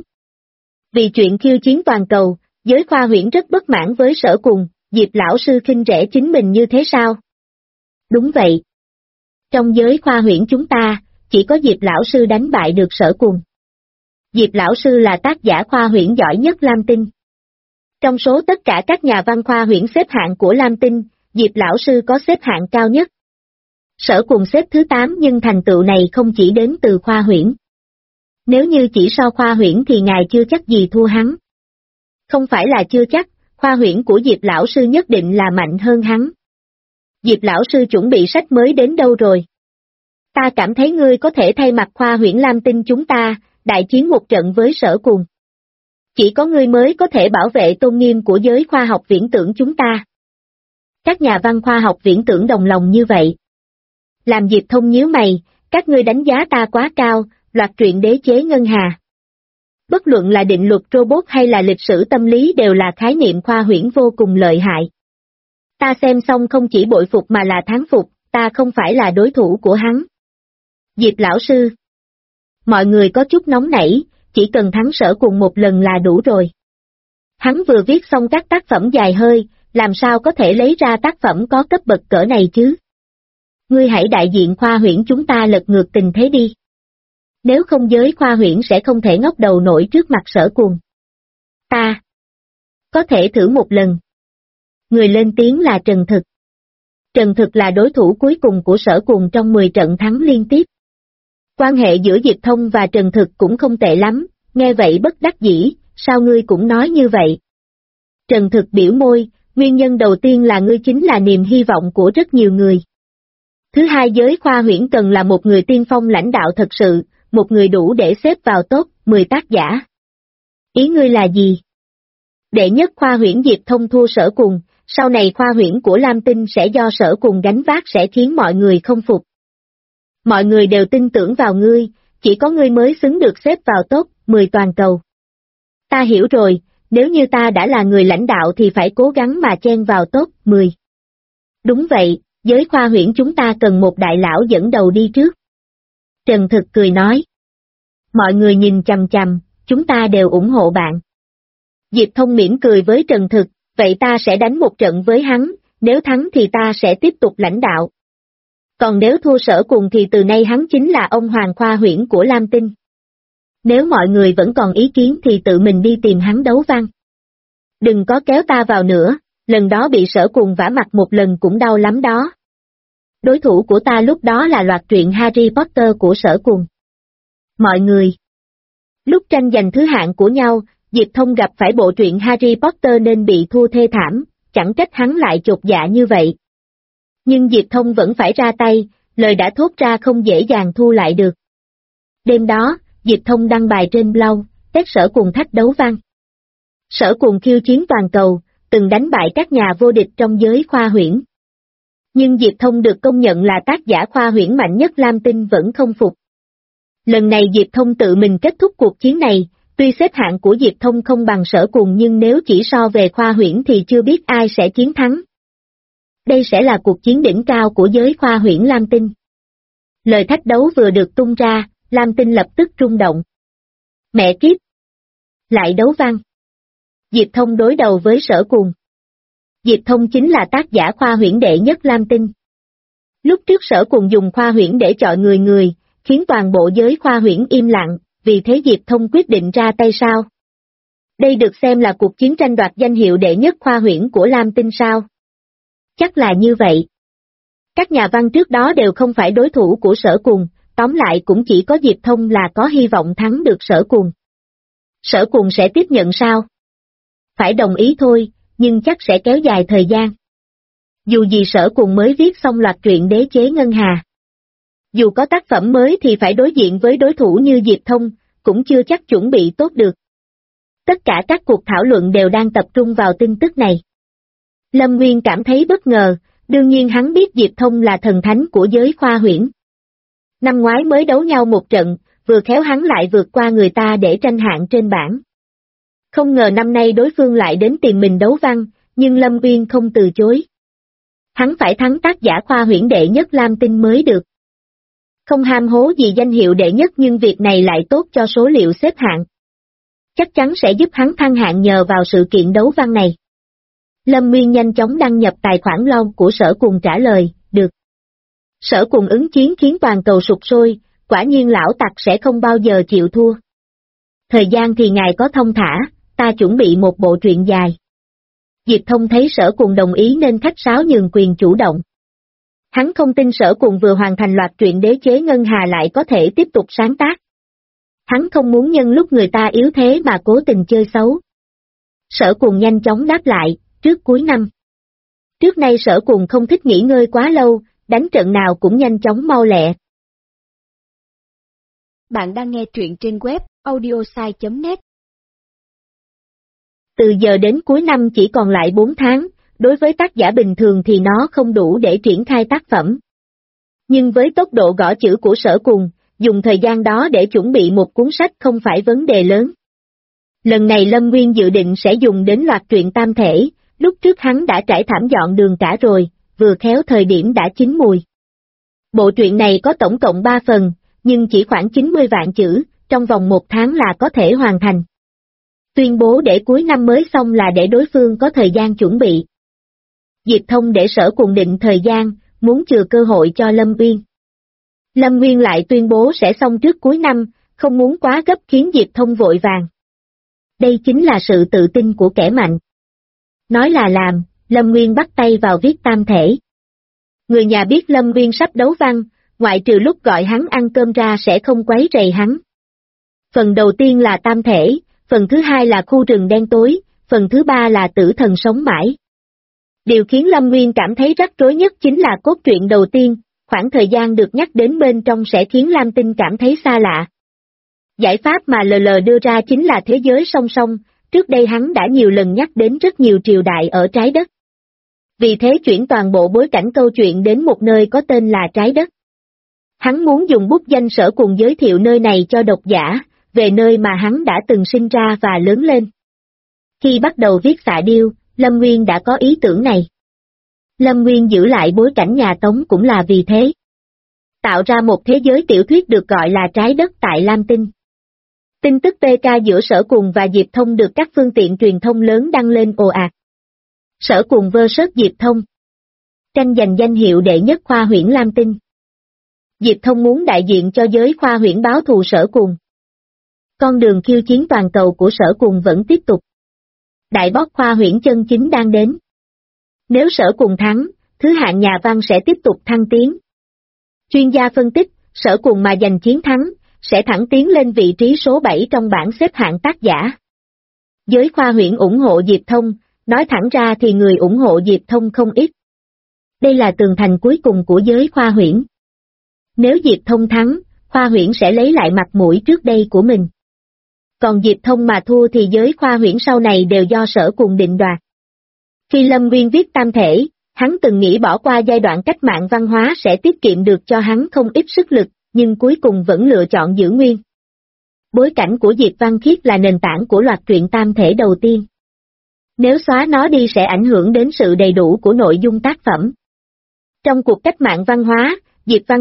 Vì chuyện khiêu chiến toàn cầu, giới khoa huyễn rất bất mãn với Sở Cuồng, Diệp lão sư khinh rẻ chính mình như thế sao? Đúng vậy. Trong giới khoa huyễn chúng ta, chỉ có Diệp lão sư đánh bại được Sở Cuồng. Diệp lão sư là tác giả khoa huyễn giỏi nhất Lam Tinh. Trong số tất cả các nhà văn khoa huyễn xếp hạng của Lam Tinh, Diệp lão sư có xếp hạng cao nhất. Sở Cuồng xếp thứ 8 nhưng thành tựu này không chỉ đến từ khoa huyễn. Nếu như chỉ so khoa huyễn thì ngài chưa chắc gì thua hắn. Không phải là chưa chắc, khoa huyễn của Diệp lão sư nhất định là mạnh hơn hắn. Diệp lão sư chuẩn bị sách mới đến đâu rồi? Ta cảm thấy ngươi có thể thay mặt khoa huyễn Lam Tinh chúng ta, đại chiến một trận với Sở Cuồng. Chỉ có ngươi mới có thể bảo vệ tôn nghiêm của giới khoa học viễn tưởng chúng ta. Các nhà văn khoa học viễn tưởng đồng lòng như vậy. Làm Diệp Thông nhíu mày, các ngươi đánh giá ta quá cao, loạt truyện đế chế ngân hà. Bất luận là định luật robot hay là lịch sử tâm lý đều là khái niệm khoa huyễn vô cùng lợi hại. Ta xem xong không chỉ bội phục mà là thán phục, ta không phải là đối thủ của hắn. Diệp lão sư. Mọi người có chút nóng nảy, chỉ cần thắng Sở Cuồng một lần là đủ rồi. Hắn vừa viết xong các tác phẩm dài hơi, làm sao có thể lấy ra tác phẩm có cấp bậc cỡ này chứ? Ngươi hãy đại diện khoa huyễn chúng ta lật ngược tình thế đi. Nếu không giới khoa huyễn sẽ không thể ngóc đầu nổi trước mặt Sở Cuồng. Ta có thể thử một lần. Người lên tiếng là Trần Thực. Trần Thực là đối thủ cuối cùng của Sở Cuồng trong 10 trận thắng liên tiếp. Quan hệ giữa Diệp Thông và Trần Thực cũng không tệ lắm, nghe vậy bất đắc dĩ, sao ngươi cũng nói như vậy? Trần Thực biểu môi, nguyên nhân đầu tiên là ngươi chính là niềm hy vọng của rất nhiều người. Thứ hai, giới khoa huyễn cần là một người tiên phong lãnh đạo thật sự, một người đủ để xếp vào top 10 tác giả. Ý ngươi là gì? Đệ nhất khoa huyễn Diệp Thông thua Sở Cùng, sau này khoa huyễn của Lam Tinh sẽ do Sở Cùng gánh vác sẽ khiến mọi người không phục. Mọi người đều tin tưởng vào ngươi, chỉ có ngươi mới xứng được xếp vào top 10 toàn cầu. Ta hiểu rồi, nếu như ta đã là người lãnh đạo thì phải cố gắng mà chen vào top 10. Đúng vậy, giới khoa huyễn chúng ta cần một đại lão dẫn đầu đi trước. Trần Thực cười nói. Mọi người nhìn chằm chằm, chúng ta đều ủng hộ bạn. Diệp Thông mỉm cười với Trần Thực, vậy ta sẽ đánh một trận với hắn, nếu thắng thì ta sẽ tiếp tục lãnh đạo. Còn nếu thua Sở Cùng thì từ nay hắn chính là ông Hoàng khoa huyễn của Lam Tinh. Nếu mọi người vẫn còn ý kiến thì tự mình đi tìm hắn đấu văn. Đừng có kéo ta vào nữa, lần đó bị Sở Cùng vả mặt một lần cũng đau lắm đó. Đối thủ của ta lúc đó là loạt truyện Harry Potter của Sở Cùng. Mọi người. Lúc tranh giành thứ hạng của nhau, Diệp Thông gặp phải bộ truyện Harry Potter nên bị thua thê thảm, chẳng trách hắn lại chột dạ như vậy. Nhưng Diệp Thông vẫn phải ra tay, lời đã thốt ra không dễ dàng thu lại được. Đêm đó, Diệp Thông đăng bài trên blog, test Sở Cùng thách đấu văn. Sở Cùng khiêu chiến toàn cầu, từng đánh bại các nhà vô địch trong giới khoa huyễn. Nhưng Diệp Thông được công nhận là tác giả khoa huyễn mạnh nhất Lam Tinh vẫn không phục. Lần này Diệp Thông tự mình kết thúc cuộc chiến này, tuy xếp hạng của Diệp Thông không bằng Sở Cùng nhưng nếu chỉ so về khoa huyễn thì chưa biết ai sẽ chiến thắng. Đây sẽ là cuộc chiến đỉnh cao của giới khoa huyễn Lam Tinh. Lời thách đấu vừa được tung ra, Lam Tinh lập tức rung động. Mẹ kiếp! Lại đấu văn. Diệp Thông đối đầu với Sở Cùng. Diệp Thông chính là tác giả khoa huyễn đệ nhất Lam Tinh. Lúc trước Sở Cùng dùng khoa huyễn để chọi người, khiến toàn bộ giới khoa huyễn im lặng, vì thế Diệp Thông quyết định ra tay sao? Đây được xem là cuộc chiến tranh đoạt danh hiệu đệ nhất khoa huyễn của Lam Tinh sao? Chắc là như vậy. Các nhà văn trước đó đều không phải đối thủ của Sở Cùng, tóm lại cũng chỉ có Diệp Thông là có hy vọng thắng được Sở Cùng. Sở Cùng sẽ tiếp nhận sao? Phải đồng ý thôi, nhưng chắc sẽ kéo dài thời gian. Dù gì Sở Cùng mới viết xong loạt truyện Đế chế Ngân Hà. Dù có tác phẩm mới thì phải đối diện với đối thủ như Diệp Thông, cũng chưa chắc chuẩn bị tốt được. Tất cả các cuộc thảo luận đều đang tập trung vào tin tức này. Lâm Nguyên cảm thấy bất ngờ, đương nhiên hắn biết Diệp Thông là thần thánh của giới khoa huyễn. Năm ngoái mới đấu nhau một trận, vừa khéo hắn lại vượt qua người ta để tranh hạng trên bảng. Không ngờ năm nay đối phương lại đến tìm mình đấu văn, nhưng Lâm Nguyên không từ chối. Hắn phải thắng tác giả khoa huyễn đệ nhất Lam Tinh mới được. Không ham hố gì danh hiệu đệ nhất nhưng việc này lại tốt cho số liệu xếp hạng. Chắc chắn sẽ giúp hắn thăng hạng nhờ vào sự kiện đấu văn này. Lâm Nguyên nhanh chóng đăng nhập tài khoản blog của Sở Cùng trả lời, được. Sở Cùng ứng chiến khiến toàn cầu sụp sôi, quả nhiên lão tặc sẽ không bao giờ chịu thua. Thời gian thì ngài có thông thả, ta chuẩn bị một bộ truyện dài. Diệp Thông thấy Sở Cùng đồng ý nên khách sáo nhường quyền chủ động. Hắn không tin Sở Cùng vừa hoàn thành loạt truyện Đế chế Ngân Hà lại có thể tiếp tục sáng tác. Hắn không muốn nhân lúc người ta yếu thế mà cố tình chơi xấu. Sở Cùng nhanh chóng đáp lại, trước cuối năm. Trước nay Sở Cùng không thích nghỉ ngơi quá lâu, đánh trận nào cũng nhanh chóng mau lẹ. Bạn đang nghe truyện trên web audiosai.net. Từ giờ đến cuối năm chỉ còn lại 4 tháng, đối với tác giả bình thường thì nó không đủ để triển khai tác phẩm. Nhưng với tốc độ gõ chữ của Sở Cùng, dùng thời gian đó để chuẩn bị một cuốn sách không phải vấn đề lớn. Lần này Lâm Nguyên dự định sẽ dùng đến loạt truyện tam thể, lúc trước hắn đã trải thảm dọn đường cả rồi, vừa khéo thời điểm đã chín mùi. Bộ truyện này có tổng cộng 3 phần, nhưng chỉ khoảng 90 vạn chữ, trong vòng 1 tháng là có thể hoàn thành. Tuyên bố để cuối năm mới xong là để đối phương có thời gian chuẩn bị. Diệp Thông để Sở Cùng định thời gian, muốn chừa cơ hội cho Lâm Nguyên. Lâm Nguyên lại tuyên bố sẽ xong trước cuối năm, không muốn quá gấp khiến Diệp Thông vội vàng. Đây chính là sự tự tin của kẻ mạnh. Nói là làm, Lâm Nguyên bắt tay vào viết tam thể. Người nhà biết Lâm Nguyên sắp đấu văn, ngoại trừ lúc gọi hắn ăn cơm ra sẽ không quấy rầy hắn. Phần đầu tiên là tam thể, phần thứ hai là khu rừng đen tối, phần thứ ba là tử thần sống mãi. Điều khiến Lâm Nguyên cảm thấy rắc rối nhất chính là cốt truyện đầu tiên, khoảng thời gian được nhắc đến bên trong sẽ khiến Lam Tinh cảm thấy xa lạ. Giải pháp mà LL đưa ra chính là thế giới song song, trước đây hắn đã nhiều lần nhắc đến rất nhiều triều đại ở trái đất. Vì thế chuyển toàn bộ bối cảnh câu chuyện đến một nơi có tên là trái đất. Hắn muốn dùng bút danh Sở Cùng giới thiệu nơi này cho độc giả, về nơi mà hắn đã từng sinh ra và lớn lên. Khi bắt đầu viết Xạ Điêu, Lâm Nguyên đã có ý tưởng này. Lâm Nguyên giữ lại bối cảnh nhà Tống cũng là vì thế. Tạo ra một thế giới tiểu thuyết được gọi là trái đất tại Lam Tinh. Tin tức PK giữa Sở Cùng và Diệp Thông được các phương tiện truyền thông lớn đăng lên ồ ạt. Sở Cùng vs Diệp Thông. Tranh giành danh hiệu đệ nhất khoa huyễn Lam Tinh. Diệp Thông muốn đại diện cho giới khoa huyễn báo thù Sở Cùng. Con đường khiêu chiến toàn cầu của Sở Cùng vẫn tiếp tục. Đại boss khoa huyễn chân chính đang đến. Nếu Sở Cùng thắng, thứ hạng nhà văn sẽ tiếp tục thăng tiến. Chuyên gia phân tích, Sở Cùng mà giành chiến thắng, sẽ thẳng tiến lên vị trí số 7 trong bảng xếp hạng tác giả. Giới khoa huyễn ủng hộ Diệp Thông, nói thẳng ra thì người ủng hộ Diệp Thông không ít. Đây là tường thành cuối cùng của giới khoa huyễn. Nếu Diệp Thông thắng, khoa huyễn sẽ lấy lại mặt mũi trước đây của mình. Còn Diệp Thông mà thua thì giới khoa huyễn sau này đều do Sở Cùng định đoạt. Khi Lâm Nguyên viết tam thể, hắn từng nghĩ bỏ qua giai đoạn cách mạng văn hóa sẽ tiết kiệm được cho hắn không ít sức lực, nhưng cuối cùng vẫn lựa chọn giữ nguyên. Bối cảnh của Diệp Văn Khiết là nền tảng của loạt truyện tam thể đầu tiên. Nếu xóa nó đi sẽ ảnh hưởng đến sự đầy đủ của nội dung tác phẩm. Trong cuộc cách mạng văn hóa, Diệp Văn